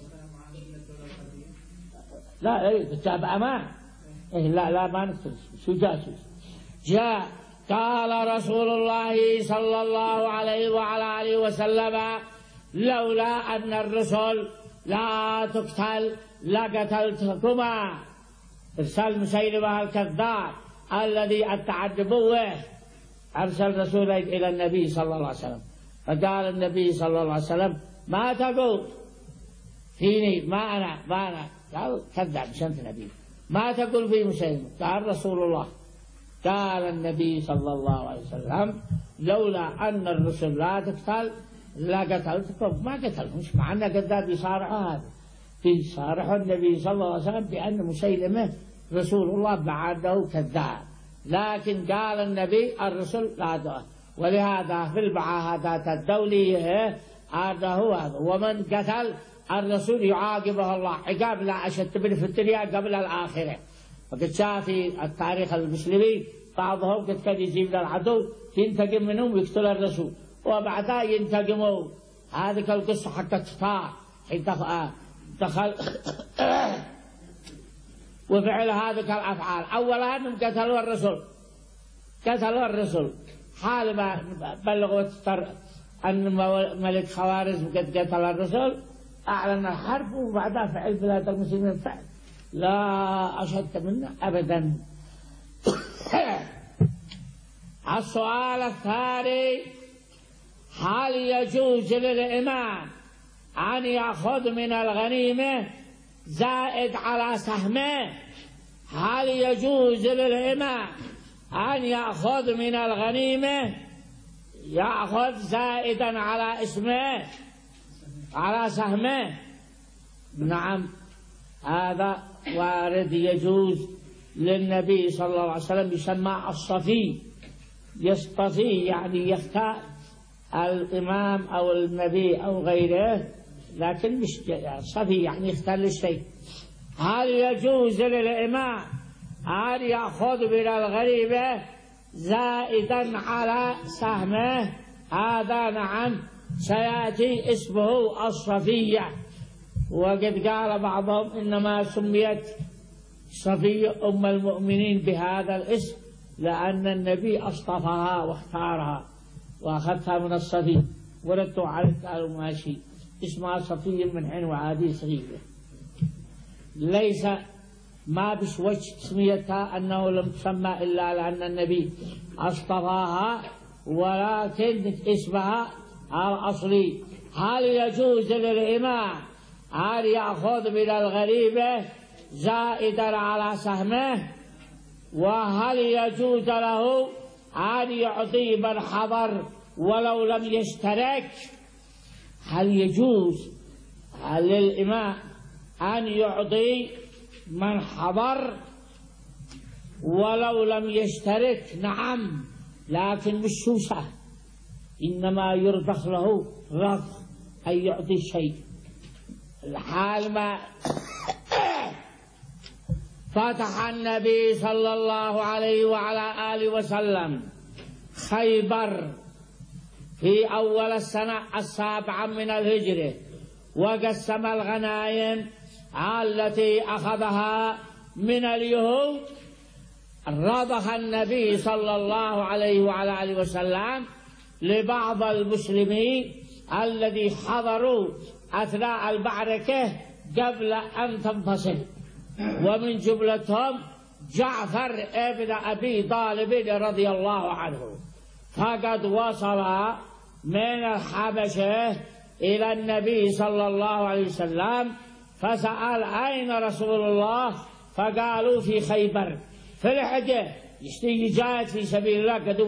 [SPEAKER 2] لا كتاب أمان، إيه لا لا ما نقتل، شو جاسوس. جاء قال رسول الله صلى الله عليه وعلى آله وسلم: لولا أن الرسل لا تقتل لقتلتكما. ارسل مسيلمة الكذاب الذي التعذبوه، أرسل رسولا إلى النبي صلى الله عليه وسلم، فقال النبي صلى الله عليه وسلم: ما تقول فيني؟ ما أنا ما أنا قال: كذاب، مش أنت نبي. ما تقول في مسيلمة؟ قال: رسول الله. قال النبي صلى الله عليه وسلم: لولا أن الرسل لا تقتل لقتلتكم. ما قتلهمش، مع أن كذاب يصارحوا هذا، يصارحوا النبي صلى الله عليه وسلم بأن مسيلمة رسول الله بعده كذاب، لكن قال النبي: الرسل لا دعوه. ولهذا في المعاهدات الدولية هذا هو هذا. ومن قتل الرسول يعاقبه الله عقاب لا أشد منه في الدنيا قبل الآخرة. وقد جاء في التاريخ المسلمي بعضهم قد كان يجيب العدو ينتقم منهم ويقتل الرسول، وبعدها ينتقموا. هذه القصة حقت فار حين دخل وفعل هذه الأفعال. أولا أنهم قتلوا الرسول، قتلوا الرسول حال ما بلغوا أن ملك خوارزم قد قتل الرسول، أعلن الحرب وبعدها فعل بلاد المسلمين فعل لا أشد منه أبدا. السؤال الثاني: هل يجوز للإمام أن يأخذ من الغنيمة زائد على سهمه؟ هل يجوز للإمام أن يأخذ من الغنيمة يأخذ زائدا على اسمه على سهمه؟ نعم، هذا وارد يجوز للنبي صلى الله عليه وسلم، يسمى الصفي، يصطفي يعني يختار الإمام أو النبي أو غيره، لكن مش صفي يعني يختار الشيء. هل يجوز للإمام أن يأخذ من الغريبة زائدا على سهمه؟ هذا نعم سيأتي اسمه الصفية. وقد قال بعضهم إنما سميت صفية أم المؤمنين بهذا الاسم لأن النبي اصطفاها واختارها وأخذتها من الصفي، وردوا عليه قالوا ماشي، اسمها صفية من حين وعادي صغيرة، ليس ما بش وجه تسميتها أنه لم تسمى إلا لأن النبي اصطفاها، ولكن اسمها الأصلي. هل يجوز للإمام أن يأخذ من الغريبة زائدا على سهمه؟ وهل يجوز له أن يعطي من حضر ولو لم يشترك؟ هل يجوز للإمام أن يعطي من حضر ولو لم يشترك؟ نعم، لكن مش سهل، إنما يرضخ له رضخ أن يعطي شيء. الحال ما فتح النبي صلى الله عليه وعلى آله وسلم خيبر في أول السنة السابعة من الهجرة، وقسم الغنائم التي أخذها من اليهود. رضخ النبي صلى الله عليه وعلى آله وسلم لبعض المسلمين الذي حضروا أثناء المعركة قبل أن تنفصل، ومن جملتهم جعفر ابن أبي طالب رضي الله عنه. فقد وصل من الحبشة إلى النبي صلى الله عليه وسلم فسأل أين رسول الله؟ فقالوا في خيبر. في الحجة يشتي جاهد في سبيل الله قد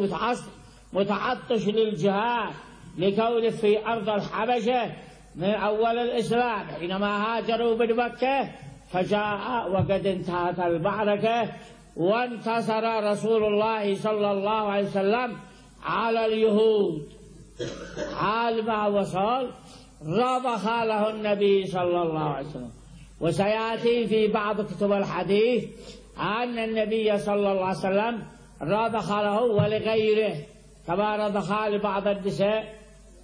[SPEAKER 2] متعطش للجهاد لكونه في أرض الحبشة من أول الإسلام حينما هاجروا من مكة، فجاء وقد انتهت المعركة وانتصر رسول الله صلى الله عليه وسلم على اليهود. حال ما وصل رضخ له النبي صلى الله عليه وسلم. وسيأتي في بعض كتب الحديث أن النبي صلى الله عليه وسلم رضخ له ولغيره كما رضخ لبعض النساء.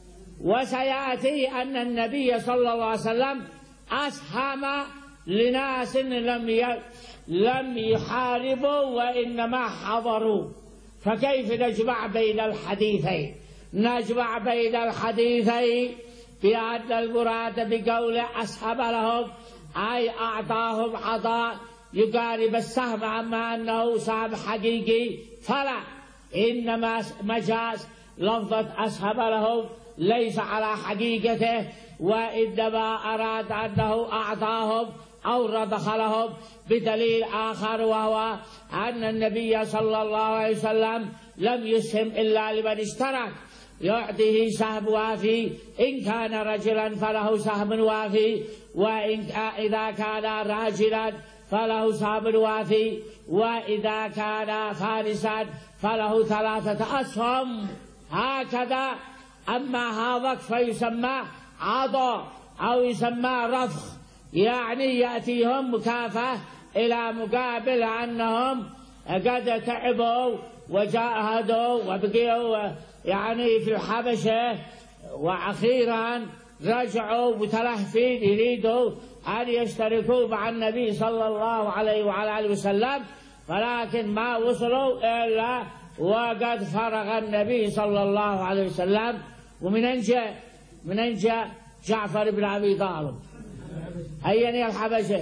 [SPEAKER 2] وسيأتي أن النبي صلى الله عليه وسلم أسهم لناس لم ي... لم يحاربوا وإنما حضروا. فكيف نجمع بين الحديثين؟ نجمع بين الحديثين بأن المراد بقوله أسهم لهم أي أعطاهم عطاء يقارب السهم، أما أنه سهم حقيقي فلا، إنما مجاز لفظة أسهم لهم ليس على حقيقته، وإنما أراد أنه أعطاهم أو رضخ لهم بدليل آخر، وهو أن النبي صلى الله عليه وسلم لم يسهم إلا لمن اشترك، يعطيه سهم وافي، إن كان رجلا فله سهم وافي، وإن إذا كان راجلا فله سهم وافي، وإذا كان فارسا فله ثلاثة أسهم، هكذا. أما هذا فيسمى عطاء أو يسمى رضخ، يعني يأتيهم مكافأة إلى مقابل أنهم قد تعبوا وجاهدوا وبقيوا يعني في الحبشة، وأخيرا رجعوا متلهفين يريدوا أن يشتركوا مع النبي صلى الله عليه وعلى آله وسلم، ولكن ما وصلوا إلا وقد فرغ النبي صلى الله عليه وسلم. ومن أين جاء؟ من أين جاء جعفر بن أبي طالب؟ أين الحبشة؟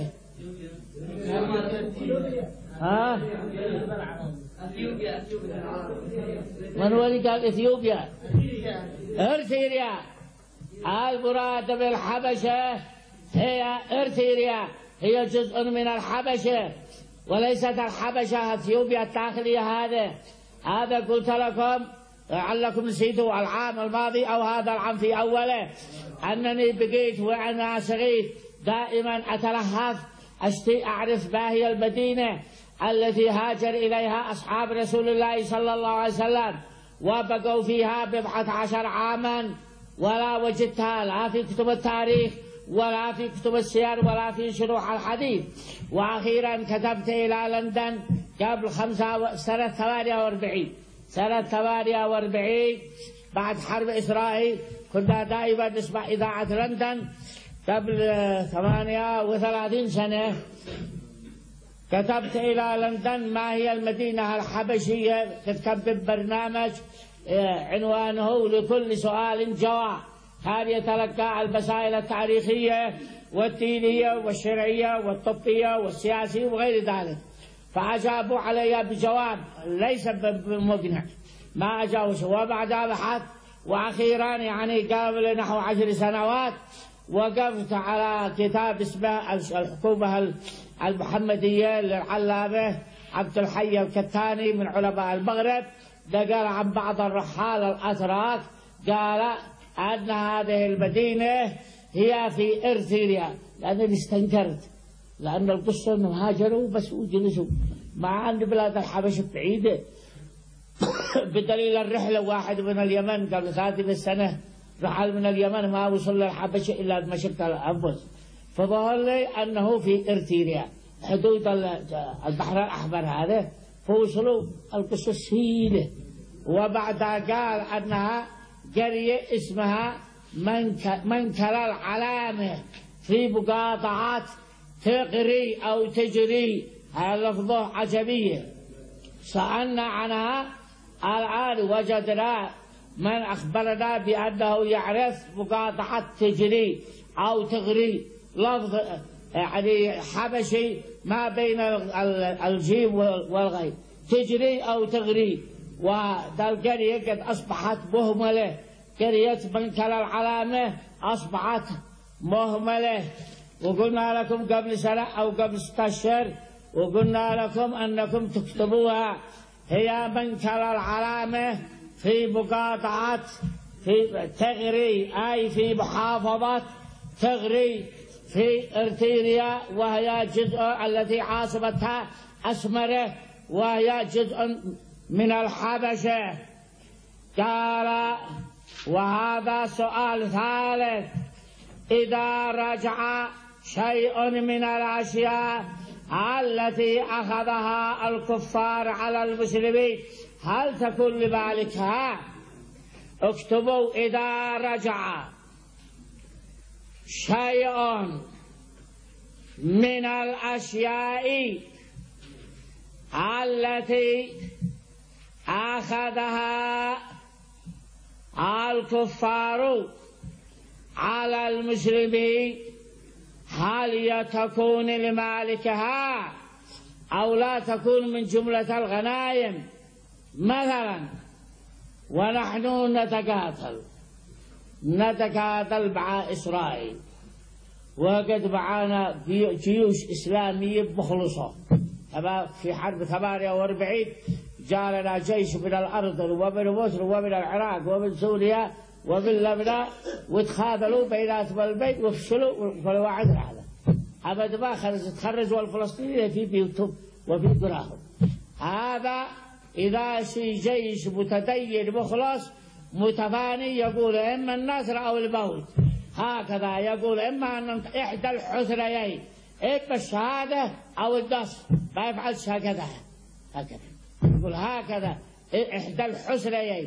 [SPEAKER 2] ها؟ من هو اللي قال إثيوبيا؟ إرتريا. المراد بالحبشة هي إرتريا، هي جزء من الحبشة وليست الحبشة إثيوبيا الداخلية. هذا هذا قلت لكم لعلكم نسيتوا العام الماضي أو هذا العام في أوله، أنني بقيت وأنا صغير دائما أتلهف أشتي أعرف ما هي المدينة التي هاجر إليها أصحاب رسول الله صلى الله عليه وسلم وبقوا فيها بضعة عشر عاما، ولا وجدتها لا في كتب التاريخ ولا في كتب السير ولا في شروح الحديث. وأخيرا كتبت إلى لندن قبل خمسة سنة ثمانية وأربعين سنة ثمانية وأربعين بعد حرب إسرائيل. كنا دائما نسمع إذاعة لندن قبل ثمانية وثلاثين سنة. كتبت إلى لندن ما هي المدينة الحبشية، كتبت برنامج عنوانه لكل سؤال جواب، كان يتلقى المسائل التاريخية والدينية والشرعية والطبية والسياسية وغير ذلك. فأجابوا علي بجواب ليس بمقنع، ما أجاوز. وبعدها بحث، وأخيرا يعني قبل نحو عشر سنوات وقفت على كتاب اسمه الحكومة المحمدية للعلامة عبد الحي الكتاني من علماء المغرب، قال عن بعض الرحال الأتراك، قال أن هذه المدينة هي في إرتريا. لأنني استنكرت، لأن القصة أنهم هاجروا بس وجلسوا مع أن بلاد الحبشة بعيدة بدليل الرحلة. واحد من اليمن قبل ثلاثين سنة رحل من اليمن ما وصل للحبشة إلا دمشق الأنفس، فظهر لي أنه في إرتريا حدود البحر الأحمر هذا، فوصلوا القصة سهيلة. وبعدها قال أنها قرية اسمها منكر العلامة في مقاطعات تقري أو تجري، هذا لفظه عجبية. سألنا عنها، الآن وجدنا من أخبرنا بأنه يعرف مقاطعة تجري أو تغري، لفظ يعني حبشي ما بين الجيم والغين، تجري أو تغري. وذا القرية قد أصبحت مهملة، قرية منكر العلامة أصبحت مهملة. وقلنا لكم قبل سنة أو قبل ستة أشهر، وقلنا لكم أنكم تكتبوها، هي منكر العلامة في مقاطعة في تغري، أي في محافظة تغري في إرتريا، وهي جزء التي عاصمتها أسمرة، وهي جزء من الحبشة. قال وهذا سؤال ثالث: إذا رجع شيء من الأشياء التي أخذها الكفار على المسلمين هل تكون لمالكها؟ اكتبوا: إذا رجع شيء من الأشياء التي أخذها الكفار على المسلمين هل تكون لمالكها أو لا تكون من جملة الغنائم؟ مثلا ونحن نتقاتل نتقاتل مع إسرائيل، وقد معنا جيوش إسلامية مخلصة. في حرب ثمانية وأربعين جاء لنا جيش من الأرض ومن مصر ومن العراق ومن سوريا ومن لبنان، وتخاذلوا بيناتهم البيت وفشلوا وكل واحد هذا أبد ما خرج تخرجوا الفلسطينيين في بيوتهم وفي قراهم. هذا إذا شي جيش متدين مخلص متفاني يقول إما النصر أو الموت، هكذا يقول إما أن إحدى الحسنيين، إما الشهادة أو النصر، ما يفعلش هكذا هكذا يقول هكذا إحدى الحسنيين.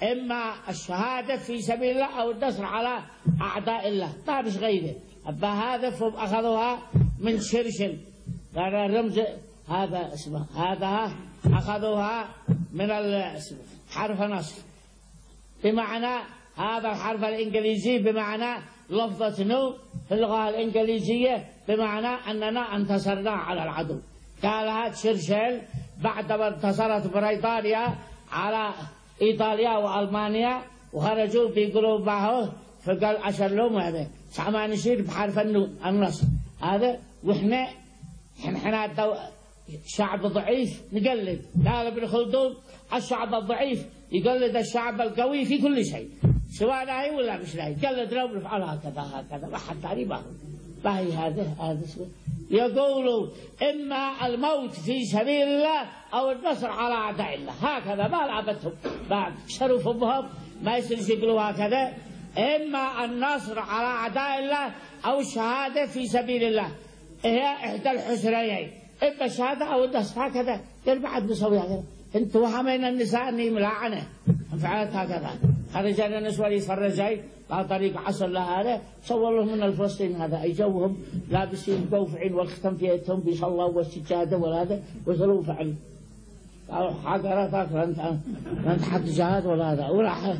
[SPEAKER 2] إما الشهادة في سبيل الله أو النصر على أعداء الله، ما فيش غيره. هذا فهم أخذوها من شرشل، قال الرمز هذا اسمه، هذا أخذوها من حرف نصر، بمعنى هذا الحرف الإنجليزي بمعنى لفظة نو في اللغة الإنجليزية بمعنى أننا انتصرنا على العدو. قالها شرشل بعدما انتصرت بريطانيا على إيطاليا وألمانيا وخرجوا بيقولوا معه، فقال عشان لهم هذا ساعة نصير بحرف النصر هذا، وإحنا إحنا دو... شعب ضعيف نقلد. قال ابن خلدون الشعب الضعيف يقلد الشعب القوي في كل شيء، سواء نهي ولا مش نهي، قلد لهم نفعل هكذا هكذا، ما حد ثاني ما هي هذا هذا يقولوا إما الموت في سبيل الله أو النصر على أعداء الله، هكذا ما لعبتهم بعد شرفوا بهم ما يصير يقولوا هكذا، إما النصر على أعداء الله أو الشهادة في سبيل الله، هي إحدى الحسنيين، إما الشهادة أو النصر هكذا. قال بعد بسوي هكذا، أنت وهمين النساء أني ملعنة فعلت هكذا، خرجنا النسوة يتفرجين على طريق عسل لهذا، صور لهم من الفلسطين هذا أي جوهم لابسين قوفعين والختم في يدهم بيصلوا والسجادة وهذا وصلوا فعل حقرتك أنت أنت حد جهاد ولا هذا ولا.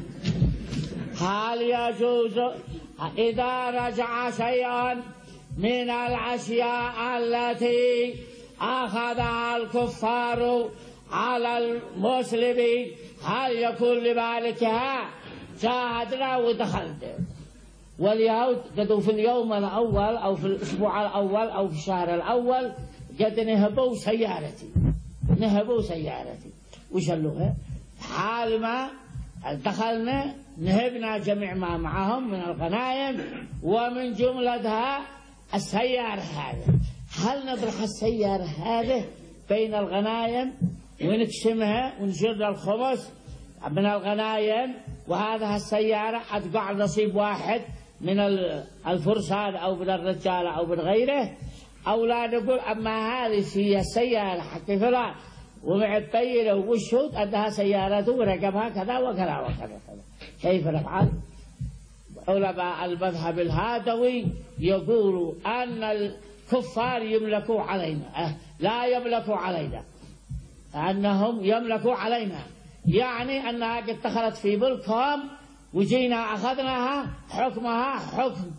[SPEAKER 2] هل يجوز إذا رجع شيئا من الأشياء التي أخذها الكفار على المسلمين هل يكون لمالكها جاهدنا ودخلنا؟ واليهود قدوا في اليوم الأول أو في الأسبوع الأول أو في الشهر الأول قد نهبوا سيارتي نهبوا سيارتي وشلوها، حال ما دخلنا نهبنا جميع ما معهم من الغنائم ومن جملتها السيارة هذه. هل نطرح السيارة هذه بين الغنائم ونقسمها ونجر الخمس من الغنائم وهذه السيارة أتقع نصيب واحد من الفرسان أو من الرجال أو من غيره، أو لا نقول أما هذه هي السيارة حق فلان ومعبينه وشهود أنها سيارته ورقمها كذا وكذا وكذا. كيف نفعل؟ علماء المذهب الهادوي يقولوا أن الكفار يملكوا علينا، أه لا يملكوا علينا، أنهم يملكوا علينا، يعني أنها قد دخلت في ملكهم وجينا أخذناها حكمها حكم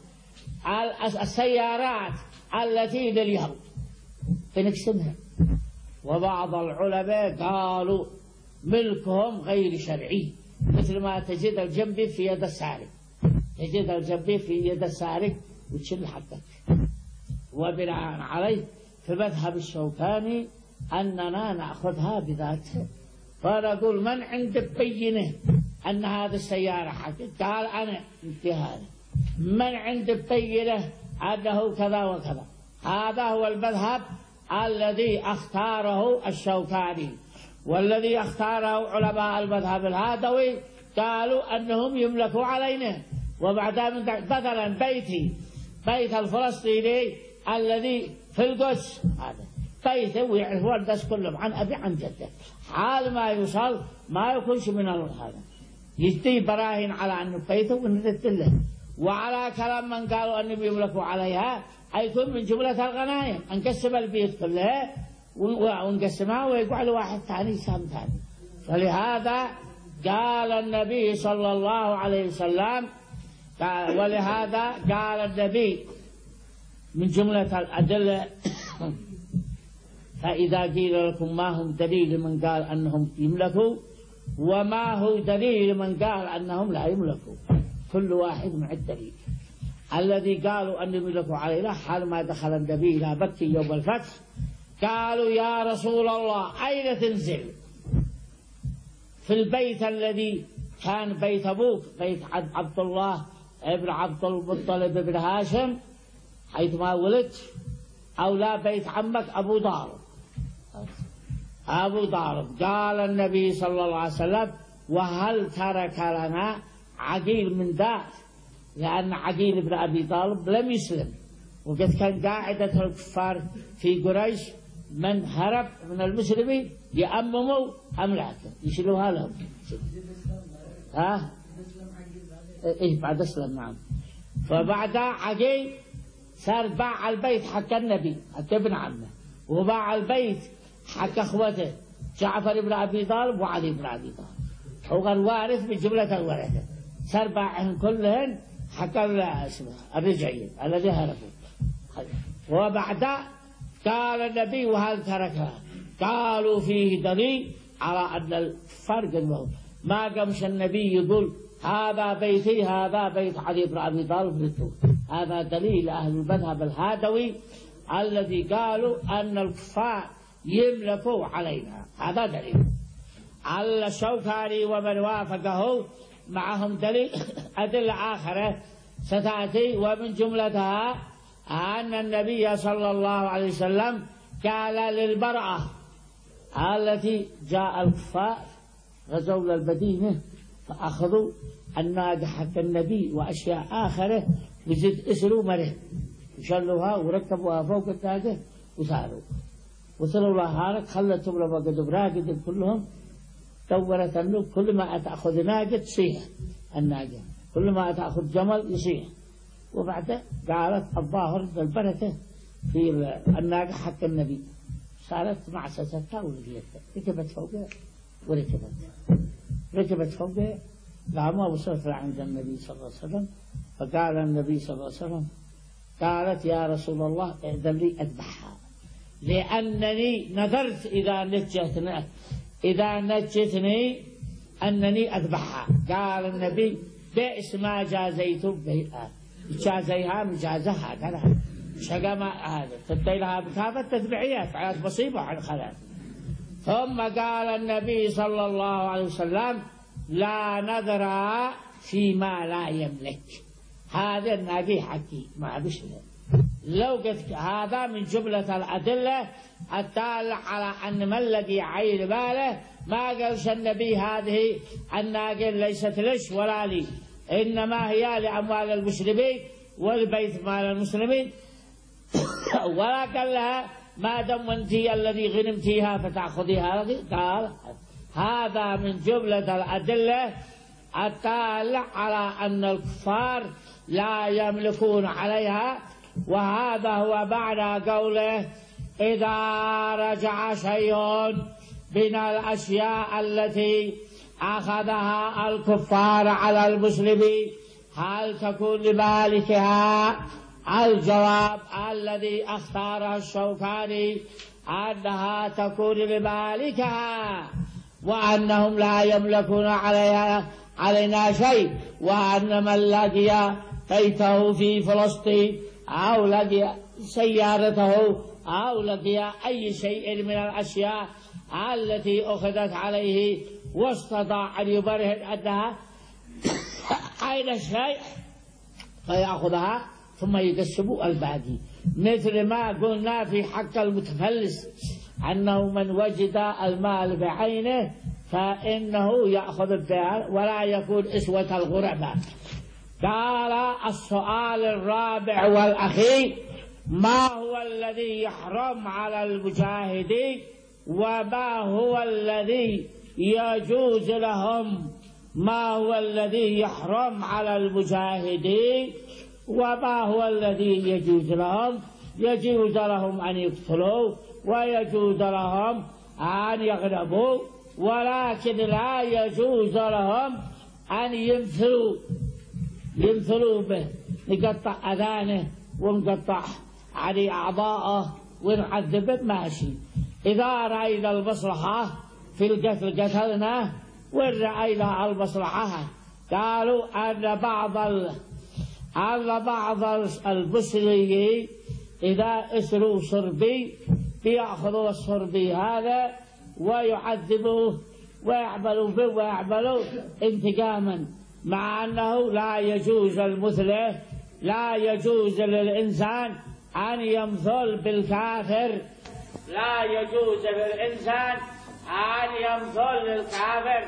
[SPEAKER 2] السيارات التي لليهود فنقسمها. وبعض العلماء قالوا ملكهم غير شرعي، مثل ما تجد الجنبي في يد السارق، تجد الجنبي في يد السارق وتشل حقك. وبناء عليه في مذهب الشوكاني أننا نأخذها بذاتها، فنقول من عنده بينه أن هذه السيارة حقك؟ قال أنا انت هذا. من عنده بينه أنه كذا وكذا؟ هذا هو المذهب الذي اختاره الشوكاني، والذي اختاره علماء المذهب الهادوي قالوا أنهم يملكوا علينا. وبعد مثلا بيتي بيت الفلسطيني الذي في القدس هذا بيته ويعرفون الناس كلهم عن أبي عن جده، حال ما يوصل ما يكونش من هذا يجدي براهين على أنه بيته ونرد له. وعلى كلام من قالوا أنهم يملكوا عليها أيكون من جملة الغنائم، نقسم البيت كلها ونقسمها ويقع لواحد ثاني سام ثاني. فلهذا قال النبي صلى الله عليه وسلم، ولهذا قال النبي من جملة الأدلة فإذا قيل لكم ما هم دليل من قال أنهم يملكوا وما هو دليل من قال أنهم لا يملكوا، كل واحد مع الدليل. الذي قالوا أن يملكوا علينا حال ما دخل النبي إلى مكة يوم الفتح قالوا يا رسول الله أين تنزل؟ في البيت الذي كان بيت أبوك، بيت عبد الله ابن عبد المطلب بن هاشم حيث ما ولدت، أو لا بيت عمك أبو طالب أبو طالب. قال النبي صلى الله عليه وسلم وهل ترك لنا عقيل من ذات؟ لأن عقيل بن أبي طالب لم يسلم، وقد كان قاعدة الكفار في قريش من هرب من المسلمين يأمموا أملاكه يشيلوها لهم. ها إيه بعد أسلم نعم. فبعدها عقيل صار باع البيت حق النبي حق ابن عمه، وباع البيت حق أخوته جعفر بن أبي طالب وعلي بن أبي طالب، هو الوارث من جملة الورثة، صار باعهم كلهن حق الرجعيين الذي هربوا. وبعد قال النبي وهل تركها؟ قالوا فيه دليل على أن الفرق ما قامش النبي يقول هذا بيتي هذا بيت علي بن أبي طالب ردوا. هذا دليل أهل المذهب الهادوي الذي قالوا أن الكفار يملكوا علينا، هذا دليل. على الشوكاني ومن وافقه معهم دليل أدلة آخرة ستأتي، ومن جملتها أن النبي صلى الله عليه وسلم قال للمرأة التي جاء الكفار غزوا المدينة فأخذوا الناقة حق النبي وأشياء آخرة وزد اسروا مرة وشلوها وركبوها فوق الناقة وساروا وصلوا لها هارك خلتهم لما قدوا براقد كلهم دورت النوب. كل ما تأخذ ناقة تصيح الناقة، كل ما تأخذ جمل يصيح. وبعد قالت الظاهر البركة في الناقة حق النبي، صارت معسستها ولقيتها ركبت فوقها وركبت ركبت فوقها لما وصلت عند النبي صلى الله عليه وسلم. فقال النبي صلى الله عليه وسلم قالت يا رسول الله ائذن لي أذبحها لأنني نذرت إذا نجتني إذا نجتني أنني أذبحها. قال النبي بئس ما جازيت بها، جازيها مجازها كذا شقما هذا تدي لها بكافة تتبعيها فعلت مصيبة عن خلاص. ثم قال النبي صلى الله عليه وسلم لا نذر فيما لا يملك. هذا النبي حكي ما بشر لو قلت هذا من جملة الأدلة الدالة على أن من لقي عين باله ما قالش النبي هذه الناقة ليست لش ولا لي، إنما هي لأموال المسلمين والبيت مال المسلمين، ولا قال لها ما دام أنت الذي غنمتيها فتأخذيها. قال هذا من جملة الأدلة الدالة على أن الكفار لا يملكون عليها. وهذا هو معنى قوله إذا رجع شيء من الأشياء التي أخذها الكفار على المسلمين هل تكون لمالكها؟ الجواب الذي اختاره الشوكاني أنها تكون لمالكها، وأنهم لا يملكون عليها علينا شيء، وأن من لقي بيته في فلسطين أو لقي سيارته أو لقي أي شيء من الأشياء التي أخذت عليه واستطاع أن يبرهن أنها أين الشيء فيأخذها ثم يقسموا الباقي، مثل ما قلنا في حق المتفلس أنه من وجد المال بعينه فإنه يأخذ الدار ولا يكون إسوة الغرباء. قال السؤال الرابع والأخير ما هو الذي يحرم على المجاهدين وما هو الذي يجوز لهم؟ ما هو الذي يحرم على المجاهدين وما هو الذي يجوز لهم؟ يجوز لهم أن يقتلوا ويجوز لهم أن يغلبوا، ولكن لا يجوز لهم أن يمثلوا يمثلوا به، نقطع أذانه ونقطع على أعضاءه ونعذبه ماشي. إذا رأينا المصلحة في القتل قتلناه، وإن رأينا المصلحة قالوا أن بعض ال... أن بعض المسلمين إذا أسروا صربي بيأخذوا الصربي هذا ويعذبوه ويعملوا به ويعملوا انتقاما، مع أنه لا يجوز المثله، لا يجوز للإنسان أن يمثل بالكافر، لا يجوز للإنسان أن يمثل للكافر.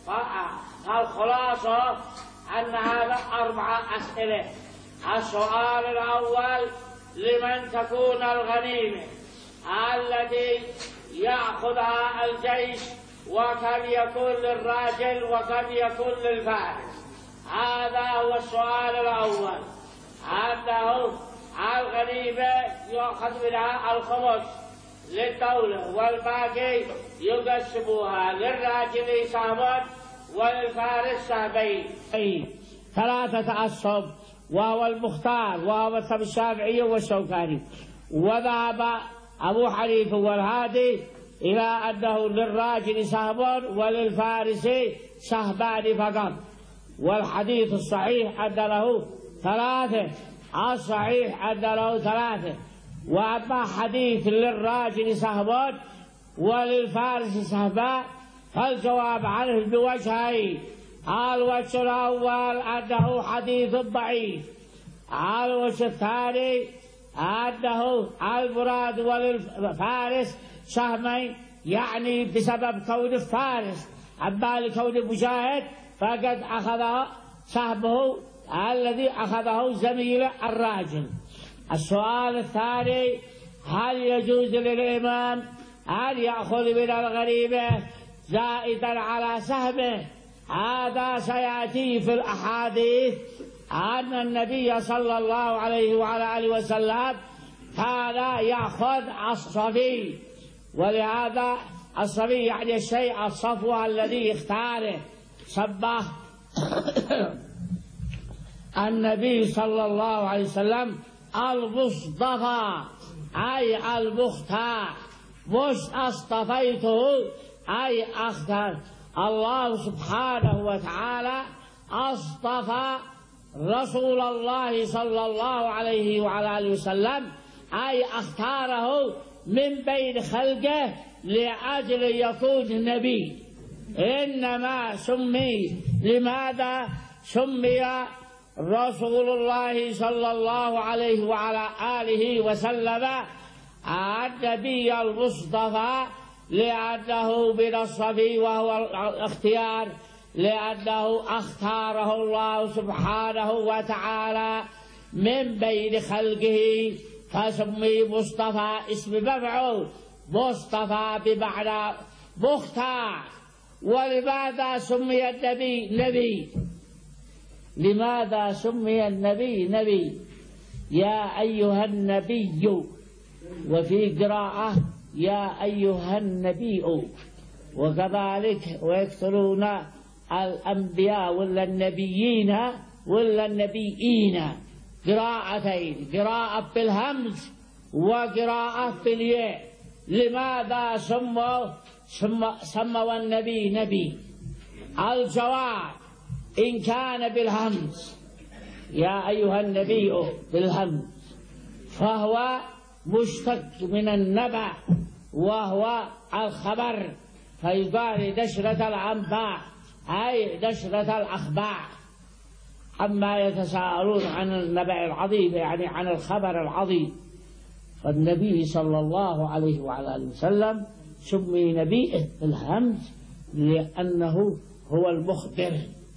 [SPEAKER 2] الخلاصة أن هذا أربعة أسئلة. السؤال الأول لمن تكون الغنيمة التي يأخذها الجيش وكم يكون للراجل وكم يكون للفارس؟ هذا هو السؤال الأول. أنه الغريبة يؤخذ منها الخمس للدولة والباقي يقسموها للراجل سهم وللفارس سهمين. ثلاثة أصحاب وهو المختار وهو مذهب الشافعي والشوكاني. وذهب أبو حنيفة والهادي إلى أنه للراجل سهم وللفارس سهمان فقط. والحديث الصحيح أن له ثلاثة، الصحيح أن له ثلاثة. وأما حديث للراجل سهم وللفارس سهمان فالجواب عنه بوجهين. الوجه الأول أنه حديث ضعيف، الوجه الثاني أنه المراد وللفارس سهمين يعني بسبب كون الفارس، أما لكون مجاهد فقد أخذ سهمه الذي أخذه زميل الراجل. السؤال الثاني: هل يجوز للإمام أن يأخذ من الغريبة زائدا على سهمه؟ هذا سيأتي في الأحاديث أن النبي صلى الله عليه وعلى آله وسلم كان يأخذ الصبي، ولهذا الصبي يعني الشيء الصفوة الذي اختاره سماه النبي صلى الله عليه وسلم المصطفى أي المختار، مش اصطفيته أي أختار. الله سبحانه وتعالى اصطفى رسول الله صلى الله عليه وعلى آله وسلم أي اختاره من بين خلقه لأجل يكون نبي. إنما سمي، لماذا سمي رسول الله صلى الله عليه وعلى آله وسلم النبي المصطفى؟ لأنه من الصفي وهو الاختيار، لأنه اختاره الله سبحانه وتعالى من بين خلقه فسمي مصطفى اسم مفعول، مصطفى بمعنى مختار. ولماذا سمي النبي نبي؟ لماذا سمي النبي نبي؟ يا أيها النبي، وفي قراءة يا أيها النبي. وكذلك ويكثرون الأنبياء ولا النبيين ولا النبيين، قراءتين، قراءة بالهمز وقراءة بالياء. لماذا سموا سموا النبي نبي؟ الجواب: إن كان بالهمز يا أيها النبي بالهمز فهو مشتق من النبأ وهو الخبر، فيقال نشرة الأنباء أي نشرة الأخبار، عما يتساءلون عن النبأ العظيم يعني عن الخبر العظيم. فالنبي صلى الله عليه وعلى آله وسلم سمي نبيه بالهمز لأنه هو المخبر،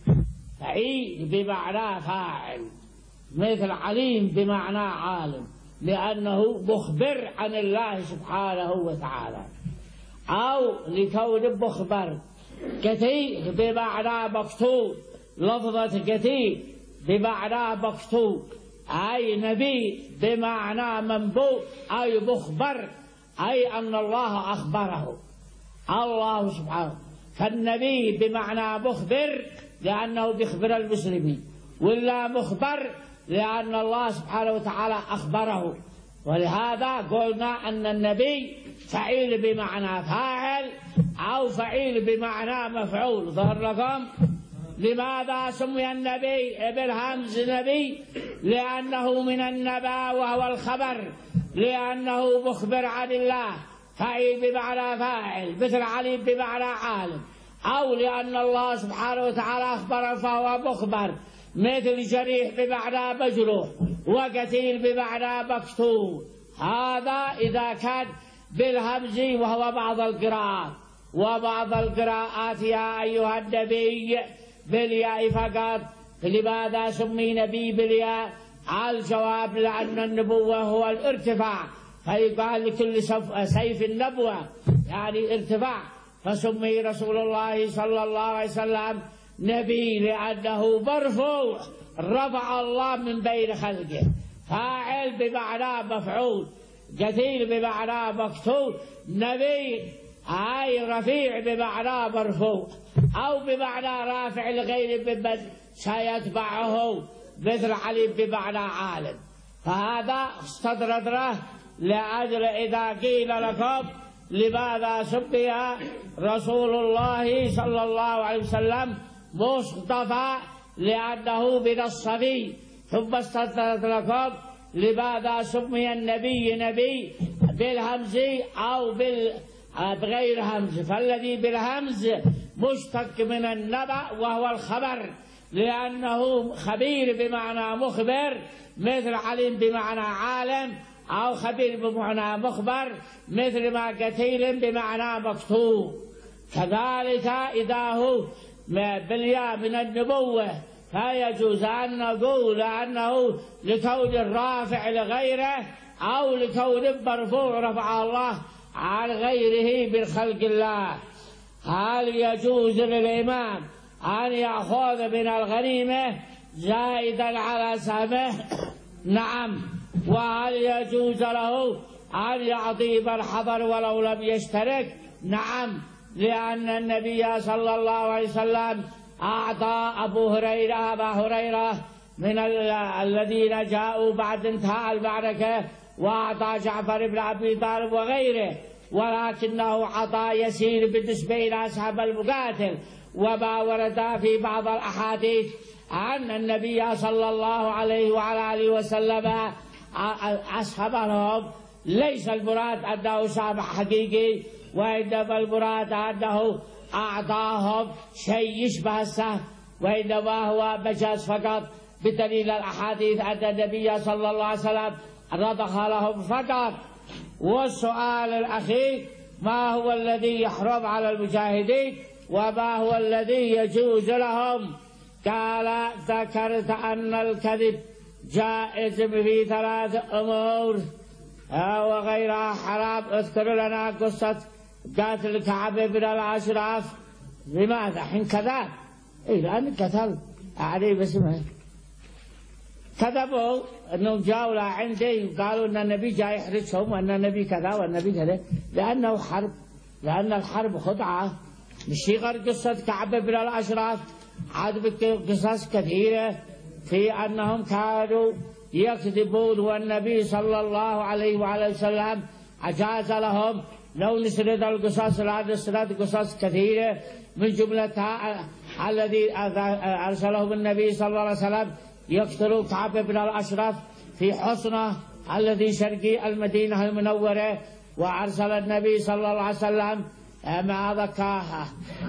[SPEAKER 2] فعيل بمعنى فاعل، مثل عليم بمعنى عالم، لأنه مخبر عن الله سبحانه وتعالى. أو لكون مخبر. كثير بمعنى مكتوب، لفظة كثير بمعنى مكتوب، أي نبي بمعنى منبوء أي مخبر، أي أن الله أخبره الله سبحانه. فالنبي بمعنى مخبر لأنه بيخبر المسلمين، ولا مخبر لأن الله سبحانه وتعالى أخبره. ولهذا قلنا أن النبي فعيل بمعنى فاعل أو فعيل بمعنى مفعول. ظهر لكم؟ لماذا سمي النبي بالهمز نبي؟ لأنه من النبأ وهو الخبر، لأنه مخبر عن الله، فعيل بمعنى فاعل مثل عليم بمعنى عالم. أو لأن الله سبحانه وتعالى أخبر فهو مخبر مثل جريح بمعنى مجروح وقتيل بمعنى مقتول. هذا إذا كان بالهمز وهو بعض القراءات. وبعض القراءات يا أيها النبي بالياء فقط. لماذا سمي نبي بالياء؟ الجواب لأن النبوة هو الارتفاع، فيقال لكل سيف النبوة يعني ارتفاع، فسمي رسول الله صلى الله عليه وسلم نبي لأنه مرفوع، رفع الله من بين خلقه. فاعل بمعنى مفعول، قتيل بمعنى مقتول، نبي أي رفيع بمعنى مرفوع، أو بمعنى رافع لغير ممن سيتبعه، مثل علي بمعنى عالم. فهذا استدرده لأجل إذا قيل لكم لماذا سمي رسول الله صلى الله عليه وسلم مصطفى لأنه من الصبي، ثم استدرد لكم لماذا سمي النبي نبي بالهمز أو بغير همز. فالذي بالهمز مشتق من النبأ وهو الخبر، لأنه خبير بمعنى مخبر، مثل علم بمعنى عالم، أو خبير بمعنى مخبر مثل ما قتيل بمعنى مكتوب. كذلك إذا هو بالياء من النبوة فيجوز أن نقول أنه لكون الرافع لغيره، أو لكون مرفوع رفع الله عن غيره من خلق الله. هل يجوز للإمام أن يأخذ من الغنيمة زائدا على سهمه؟ نعم. وهل يجوز له أن يعطي من حضر ولو لم يشترك؟ نعم، لأن النبي صلى الله عليه وسلم أعطى أبو هريرة أبا هريرة من الذين جاءوا بعد انتهاء المعركة، وأعطى جعفر بن أبي طالب وغيره، ولكنه عطى يسير بالنسبة إلى أصحاب المقاتل. وما ورد في بعض الأحاديث أن النبي صلى الله عليه وعلى آله وسلم أسهم لهم، ليس المراد أنه سامح حقيقي، وإنما المراد أنه أعطاهم شيء يشبه السهم، وإنما هو مجاز فقط، بدليل الأحاديث أن النبي صلى الله عليه وسلم رضخ لهم فقط. والسؤال الأخير: ما هو الذي يحرم على المجاهدين وما هو الذي يجوز لهم؟ قال: ذكرت أن الكذب جائز في ثلاث أمور وغيرها حرام. اذكر لنا قصة قاتل كعب بن الأشراف. لماذا حين كذب؟ إيه لأن قتل عليه باسمه، كذبوا أنهم جاءوا عندي وقالوا أن النبي جاي يحرسهم وأن النبي كذا والنبي كذا، لأنه حرب، لأن الحرب خدعة. نشيغر قصة كعب بن الأشراف عاد قصص كثيرة في أنهم كانوا يكذبون، والنبي صلى الله عليه وعلى وسلم أجاز لهم. لو نسرد القصص لا نسرد قصص كثيرة، من جملتها الذي أرسلهم النبي صلى الله عليه وسلم يقتلوا كعب بن الأشرف في حصنه الذي شرقي المدينة المنورة، وأرسل النبي صلى الله عليه وسلم مع ذكاها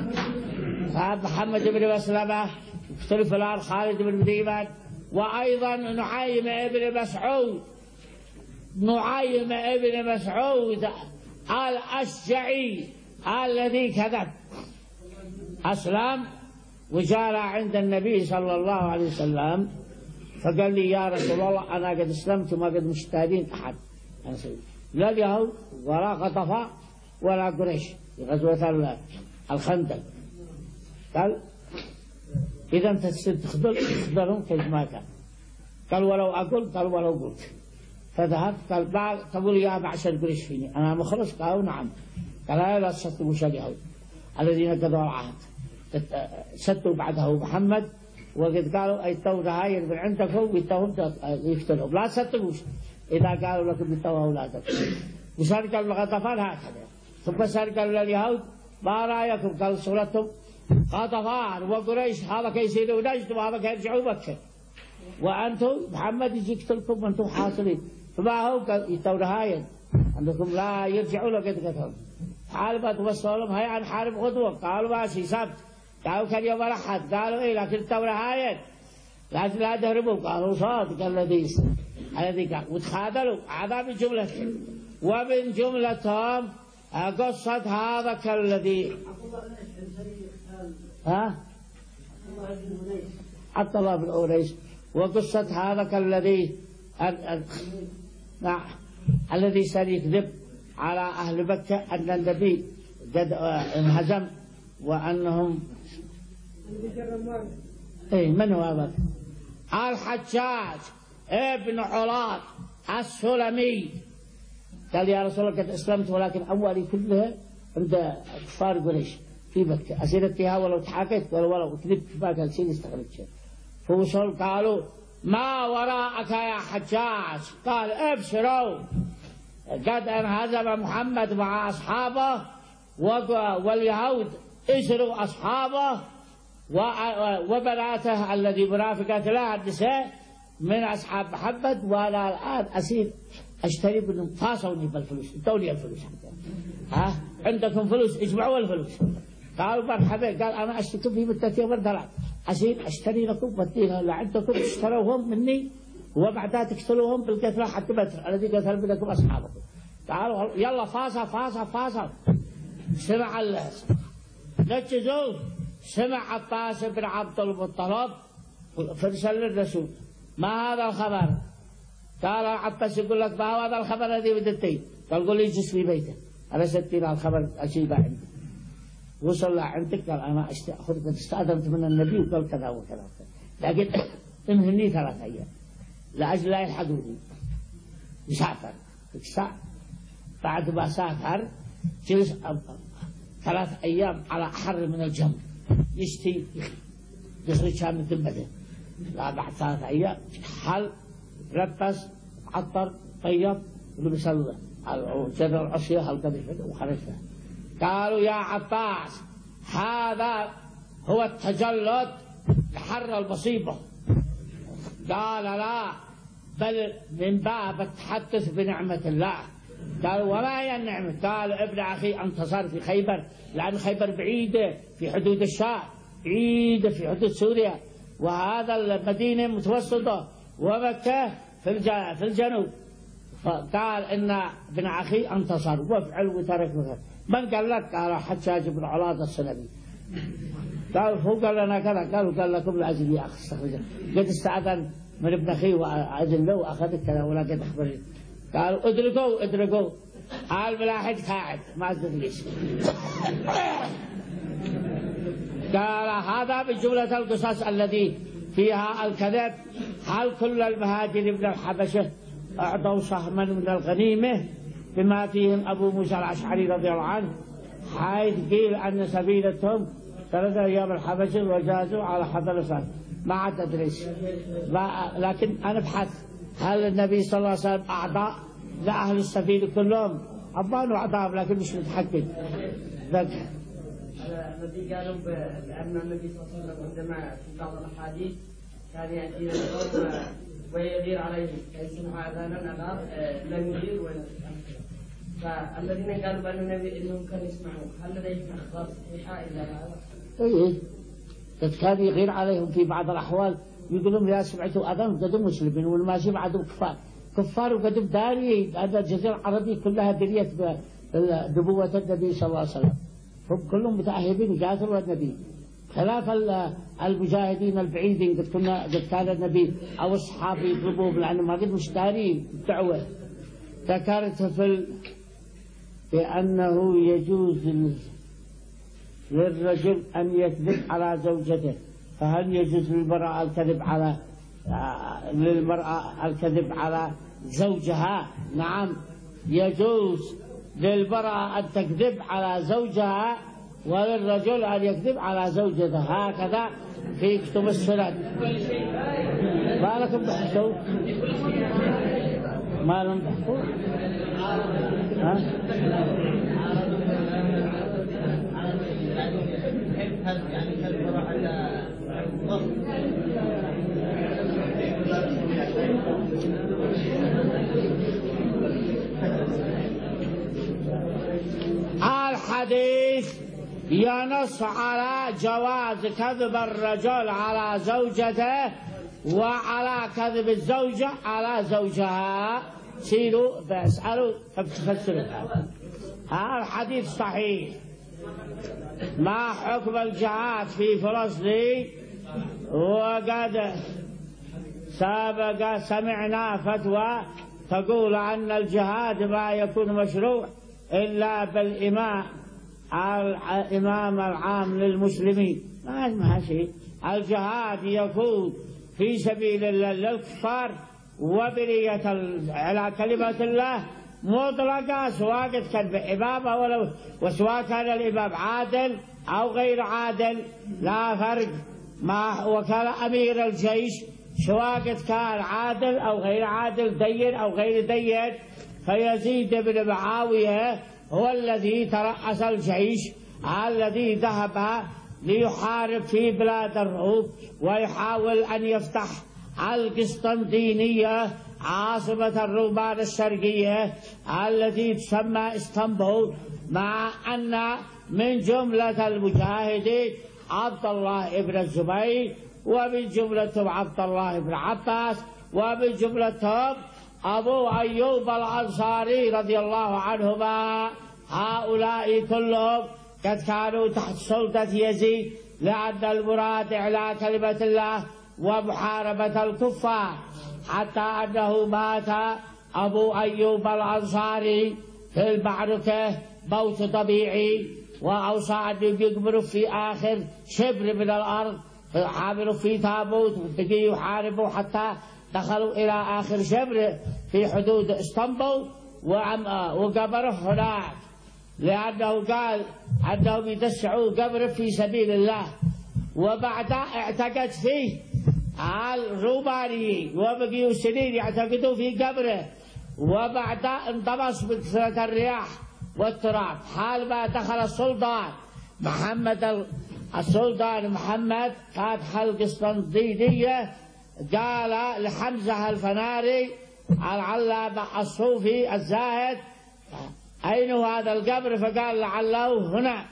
[SPEAKER 2] محمد بن مسلمة يقتل فلان خالد بن ديمان، وأيضا نعيم ابن مسعود نعيم ابن مسعود الأشجعي الذي كذب، أسلم وجاء عند النبي صلى الله عليه وسلم فقال لي: يا رسول الله أنا قد أسلمت وما قد مشتادين أحد، لا اليهود ولا غطفاء ولا قريش في غزوة الخندق. قال: إذا أنت تخذل تخذلهم كيف ما كان. قال: ولو أقول؟ قال: ولو قلت. فذهبت. قال: بعد تقول يا معشر قريش فيني أنا مخلص؟ قالوا: نعم. قال: لا تستوش اليهود الذين قضوا العهد، ستوا بعده محمد، وقد قالوا أيتوا رهاين من عندكم ويتهم يقتلهم، لا تستوش إذا قالوا لكم يتوا أولادكم. وسرقوا الغطفان هكذا. ثم سرقوا اليهود: ما رأيكم؟ قال: صورتهم غطفان وقريش، هذا كيصيروا نجد وهذا كيرجعوا مكة، وأنتم محمد يجي يقتلكم وأنتم حاصلين. فما هو؟ قال: يتوا رهاين عندكم لا يرجعوا لقد قتلوا. حاربت وصلهم هي عن حارب غدوة. قالوا: ماشي سبت. قالوا: كان يوم الأحد. قالوا: إيه لكن التوراة هايت لكن لا تهربوا. قالوا: صادق الذي الذي قال. وتخاذلوا. هذا من جملتهم. ومن جملتهم قصة هذا كالذي ها عبد الله بن أنيس، وقصة هذا كالذي الذي سيكذب على أهل مكة أن النبي قد انهزم وأنهم اي من هو هذا؟ الحجاج ابن علاط السلمي قال يا رسول الله قد اسلمت ولكن اموالي كلها عند كفار قريش في مكه اسيرتها ولو تحاكيت ولو ولو كذبت كفاك الشيء استغربت شيء. فوصل قالوا ما وراءك يا حجاج؟ قال ابشروا قد انهزم محمد مع اصحابه واليهود اسروا اصحابه وبناته الذي مرافقات لها النساء من أصحاب محمد، وأنا الآن أسير أشتري منهم فاصلوني بالفلوس، ادوني الفلوس ها عندكم فلوس اجمعوا الفلوس. قالوا مرحبا. قال أنا أشتكم في مدة يوم ثلاث أسير أشتري لكم وديها اللي عندكم اشتروهم مني وبعدها تقتلوهم بالقتلى حتى بدر الذي قتل منكم أصحابكم. قالوا يلا فاصل فاصل فاصل. سمع نجزوا. سمع عباس بن عبد المطلب فرسل للرسول ما هذا الخبر؟ قال عباس يقول لك ما هو هذا الخبر الذي بدتي؟ قال قل لي اجلس في بيته انا ستي الخبر اجيب عندي. وصل عندك قال انا اخذك استاذنت من النبي وقال كذا وكذا لكن انهني ثلاث ايام لاجل لا يلحقوني. يسافر بعد ما سافر جلس ثلاث ايام على احر من الجمر يشتي يخرج شام مثل بدر. لا بعد ثلاث ايام حل لبس عطر طيب ولبس الجدر العصيه القذيفه وخرج. قالوا يا عباس هذا هو التجلد لحر المصيبه. قال لا بل من باب التحدث بنعمه الله. قالوا وما هي النعمة؟ قال ابن أخي انتصر في خيبر لأن خيبر بعيدة في حدود الشام بعيدة في حدود سوريا وهذا المدينة متوسطة ومكة في في الجنوب. فقال إن ابن أخي انتصر وافعل وترك مثل. من قال لك؟ قال حجاج بن علاط السلمي. قالوا هو قال لنا كذا. قالوا قال لكم لأجل يا أخي استخرج قد استأذن من ابن أخي وأجل له وأخذت كذا ولا قد أخبرني. قالوا ادركوا ادركوا الملاحد قاعد ما ادري ليش. قال هذا بجملة القصص الذي فيها الكذب. هل كل المهاجر من الحبشة أعطوا سهما من الغنيمة بما فيهم أبو موسى الأشعري رضي الله عنه حيث قيل أن سبيلتهم ثلاثة أيام الحبشة وجازوا على حضر الصلاة ما عاد أدريس. لكن أنا أبحث هل النبي صلى الله عليه وسلم أعطى لأهل السبيل كلهم؟ أبان وأعطاهم لكن مش متحقق.
[SPEAKER 3] الذي قالوا بأن النبي صلى الله عليه وسلم عندما في بعض الأحاديث كان يأتي القوم ويغير عليهم فيسمع أذانا أغار لم يغير ولا. فالذين قالوا بأن النبي إنهم كانوا يسمعوا هل لديهم أخبار صحيحة إلا هذا؟
[SPEAKER 2] إيه كان يغير عليهم في بعض الأحوال يقولون يا سمعتوا أذان قدم مسلمين والماشي بعدهم كفار كفار وقدم داري. هذا الجزيرة العربية كلها دريت بنبوة النبي صلى الله عليه وسلم هم كلهم متأهبين يقاتلوا النبي خلاف المجاهدين البعيدين. قد كنا قد كان النبي أو الصحابة يطلبوهم لأنهم ما قد مش دارين الدعوة. ذكرت في بأنه يجوز للرجل أن يكذب على زوجته. فهل يجوز للمرأة الكذب على للمرأة الكذب على زوجها؟ نعم يجوز للمرأة أن تكذب على زوجها وللرجل أن يكذب على زوجته. هكذا في كتب السنن. ما لكم بحثوا؟ ما لهم بحثوا؟ ها؟ الحديث ينص على جواز كذب الرجل على زوجته وعلى كذب الزوجة على زوجها. سيروا فاسألوا فبتفسروا. هذا الحديث صحيح. ما حكم الجهاد في فلسطين؟ وقد سابق سمعنا فتوى تقول أن الجهاد ما يكون مشروع إلا بالإماء الإمام العام للمسلمين، ما اسمها شيء. الجهاد يكون في سبيل الله للكفار وبنية على كلمة الله مطلقة، سواء كان بإمام ولو وسواء كان الإمام عادل أو غير عادل لا فرق. ما وكان أمير الجيش سواء كان عادل أو غير عادل، دين أو غير دين. فيزيد بن معاوية هو الذي ترأس الجيش الذي ذهب ليحارب في بلاد الروم ويحاول أن يفتح القسطنطينية عاصمة الرومان الشرقية التي تسمى اسطنبول، مع أن من جملة المجاهدين عبد الله بن الزبير، ومن جملتهم عبد الله بن عباس، ومن جملتهم أبو أيوب الأنصاري رضي الله عنهما. هؤلاء كلهم قد كانوا تحت سلطة يزيد، لأن المراد إعلاء كلمة الله ومحاربة الكفار، حتى أنه مات أبو أيوب الأنصاري في المعركة موت طبيعي، وأوصى أن يقبروا في آخر شبر من الأرض، حاملوا في تابوت وبقي يحاربوا حتى دخلوا إلى آخر شبر في حدود اسطنبول وقبره هناك، لأنه قال أنهم يدسعوا قبره في سبيل الله. وبعد اعتقد فيه الرومانيين وبقيوا سنين يعتقدوا في قبره، وبعد انطمس بكثرة الرياح والتراب. حال ما دخل السلطان محمد السلطان محمد فاتح القسطنطينية، قال لحمزة الفناري العلامة الصوفي الزاهد أين هذا القبر؟ فقال لعله هنا.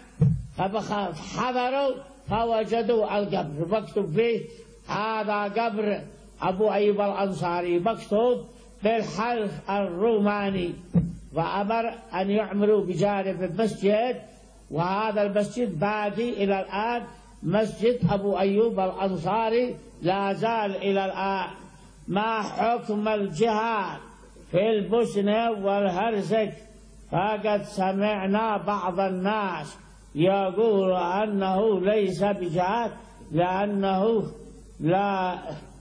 [SPEAKER 2] فحضروا فوجدوا القبر مكتوب فيه هذا قبر أبو أيوب الأنصاري، مكتوب بالحرف الروماني. وأمر أن يعملوا بجانب المسجد، وهذا المسجد باقي إلى الآن، مسجد أبو أيوب الأنصاري لا زال إلى الآن. ما حكم الجهاد في البوسنة والهرسك؟ فقد سمعنا بعض الناس يقول أنه ليس بجهاد، لأنه لا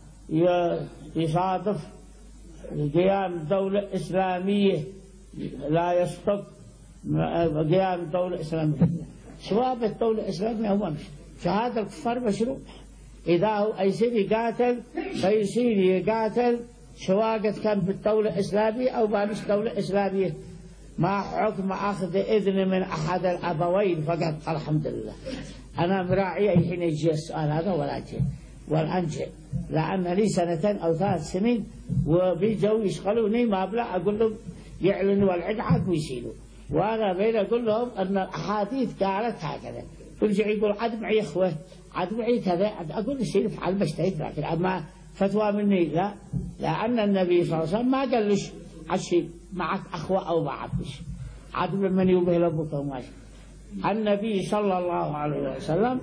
[SPEAKER 2] يصادف قيام دولة إسلامية، لا يصدق قيام دولة إسلامية. سواء بالدولة الإسلامية هو مش شهادة الكفار مشروع، إذا هو يصير يقاتل فيصير يقاتل سواء كان بالدولة الإسلامية أو ما مش دولة إسلامية. ما حكم أخذ إذن من أحد الأبوين فقط؟ الحمد لله أنا مراعي حين يجي السؤال هذا ولا جي والآن جي، لأن لي سنتين أو ثلاث سنين وبيجوا يشغلوني ما أبلع أقول لهم يعلنوا العقد ويشيلوا، وأنا بين أقول لهم أن الأحاديث قالت هكذا، يرجع يقول عد معي إخوة عد معي كذا، أقول يصير فعل بشتهد، لكن أما فتوى مني لا، لأن النبي صلى الله عليه وسلم ما قالش عشي معك أخوة أو ما عبش عد من يبه لبك وماشي. النبي صلى الله عليه وسلم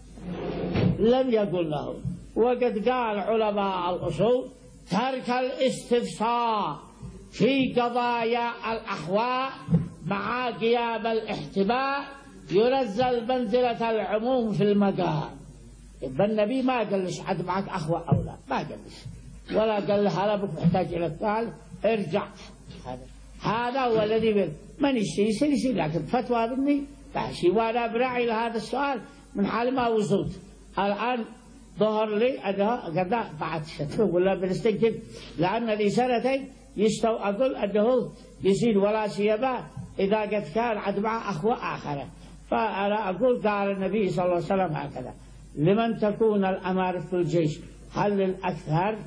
[SPEAKER 2] لم يقل له. وقد قال علماء الأصول ترك الاستفسار في قضايا الأحواء مع قيام الاحتمال ينزل منزلة العموم في المقام. النبي ما قالش عد معك أخوة أو لا، ما قالش، ولا قال له هلا بك محتاج إلى الثالث ارجع. هذا هذا هو الذي بل من يشتري يصير يصير، لكن فتوى مني فاشي، وأنا براعي لهذا السؤال من حال ما وصلت. الآن ظهر لي أنه قد بعد شتر ولا بنستكتب، لأن لي سنتين يستو أقول أنه يصير، ولا سيما إذا قد كان عد مع أخوة آخرة. فأنا أقول قال النبي صلى الله عليه وسلم هكذا لمن تكون الأمارة في الجيش؟ هل الأكثر؟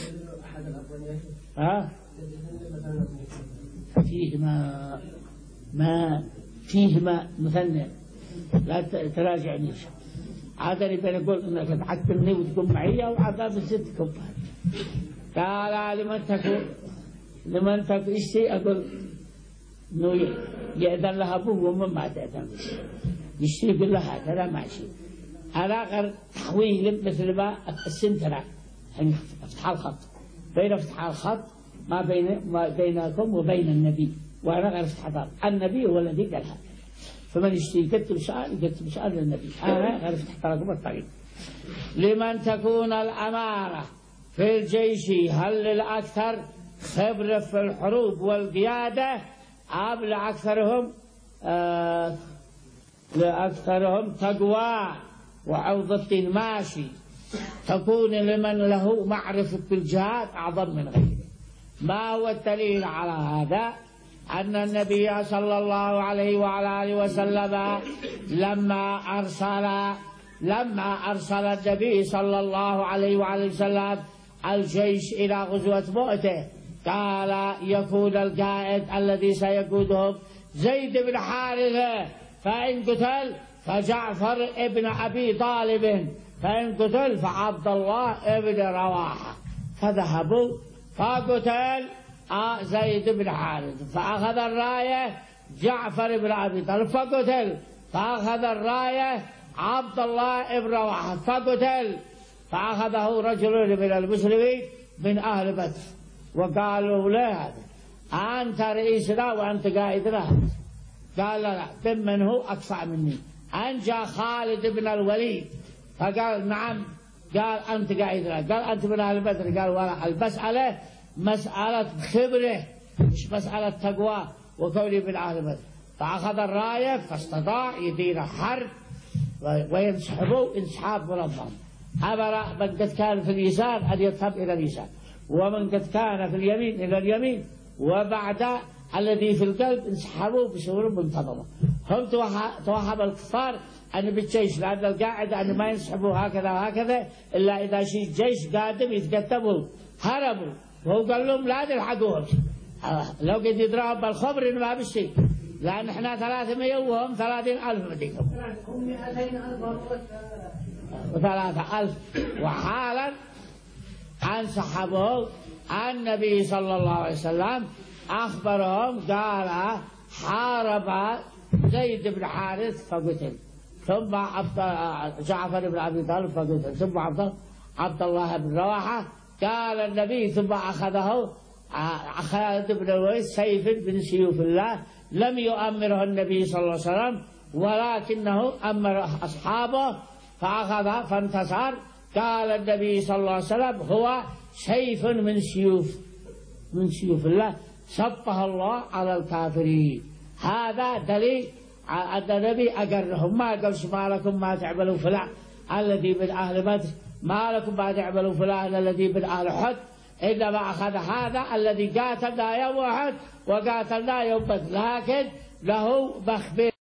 [SPEAKER 2] ها؟ فيهما ما فيهما مثنى، لا تراجعنيش عادني بنقول انك تعكرني وتكون معي او عذاب الست كفار. قال لمن تكون لمن تكون اشتي اقول انه يأذن لها ابوه ومن ما تأذن يشتي يقول لها هكذا ماشي. انا غير تحويل مثل ما السنترة يعني فتح الخط، بين فتح الخط ما بين ما بينكم وبين النبي، وانا غير فتح الخط، النبي هو الذي قالها. فمن يشتي يكتب سؤال يكتب سؤال للنبي. أنا أفتح لكم الطريق. لمن تكون الأمارة في الجيش، هل للأكثر خبرة في الحروب والقيادة أم لأكثرهم آه لأكثرهم تقوى وعوض الدين ماشي؟ تكون لمن له معرفة بالجهاد أعظم من غيره. ما هو الدليل على هذا؟ أن النبي صلى الله عليه وعلى آله وسلم لما أرسل لما أرسل النبي صلى الله عليه وعلى وسلم الجيش إلى غزوة مؤتة قال يكون القائد الذي سيقودهم زيد بن حارثة، فإن قتل فجعفر ابن أبي طالب، فإن قتل فعبد الله ابن رواحة. فذهبوا فقتل زيد بن حارثة، فأخذ الراية جعفر بن أبي طالب فقتل، فأخذ الراية عبد الله ابن رواحة فقتل، فأخذه رجل من المسلمين من أهل بدر وقالوا له أنت رئيسنا وأنت قائدنا. قال لا، ممن هو أكفأ مني؟ أنجى خالد بن الوليد، فقال نعم. قال أنت قائدنا، قال أنت من أهل بدر، قال ولا، المسألة مسألة خبرة مش مسألة تقوى وكوني من أهل بدر. فأخذ الراية فاستطاع يدير حرب وينسحبوا انسحاب منظم. أمر من قد كان في اليسار أن يذهب إلى اليسار، ومن قد كان في اليمين إلى اليمين، وبعد الذي في القلب انسحبوا بصورة منتظمة. هم توهم الكفار أن بالجيش، لأن القاعدة أن ما ينسحبوا هكذا وهكذا إلا إذا شيء جيش قادم يتكتبوا، هربوا. وهو قال لهم لا تلحقوهم، لو قد يضرب بالخبر إنه ما بشي، لأن إحنا ثلاثمائة وهم ثلاثين ألف مديكم وثلاثة ألف. وحالا انسحبوا. النبي صلى الله عليه وسلم أخبرهم قال حارب زيد بن حارث فقتل، ثم جعفر بن أبي طالب فقتل، ثم عبد الله بن رواحة. قال النبي ثم أخذه خالد بن الوليد سيف من سيوف الله، لم يؤمره النبي صلى الله عليه وسلم ولكنه أمر أصحابه فأخذ فانتصر. قال النبي صلى الله عليه وسلم هو سيف من سيوف من سيوف الله سبح الله على الكافرين. هذا دليل أن النبي أقرهم، ما قالش ما لكم ما تعملوا فلان الذي من أهل بدر، ما لكم ما تعملوا فلان الذي من أهل أحد، إنما أخذ هذا الذي قاتلنا يوم أحد وقاتلنا يوم بدر، لكن له مخبر.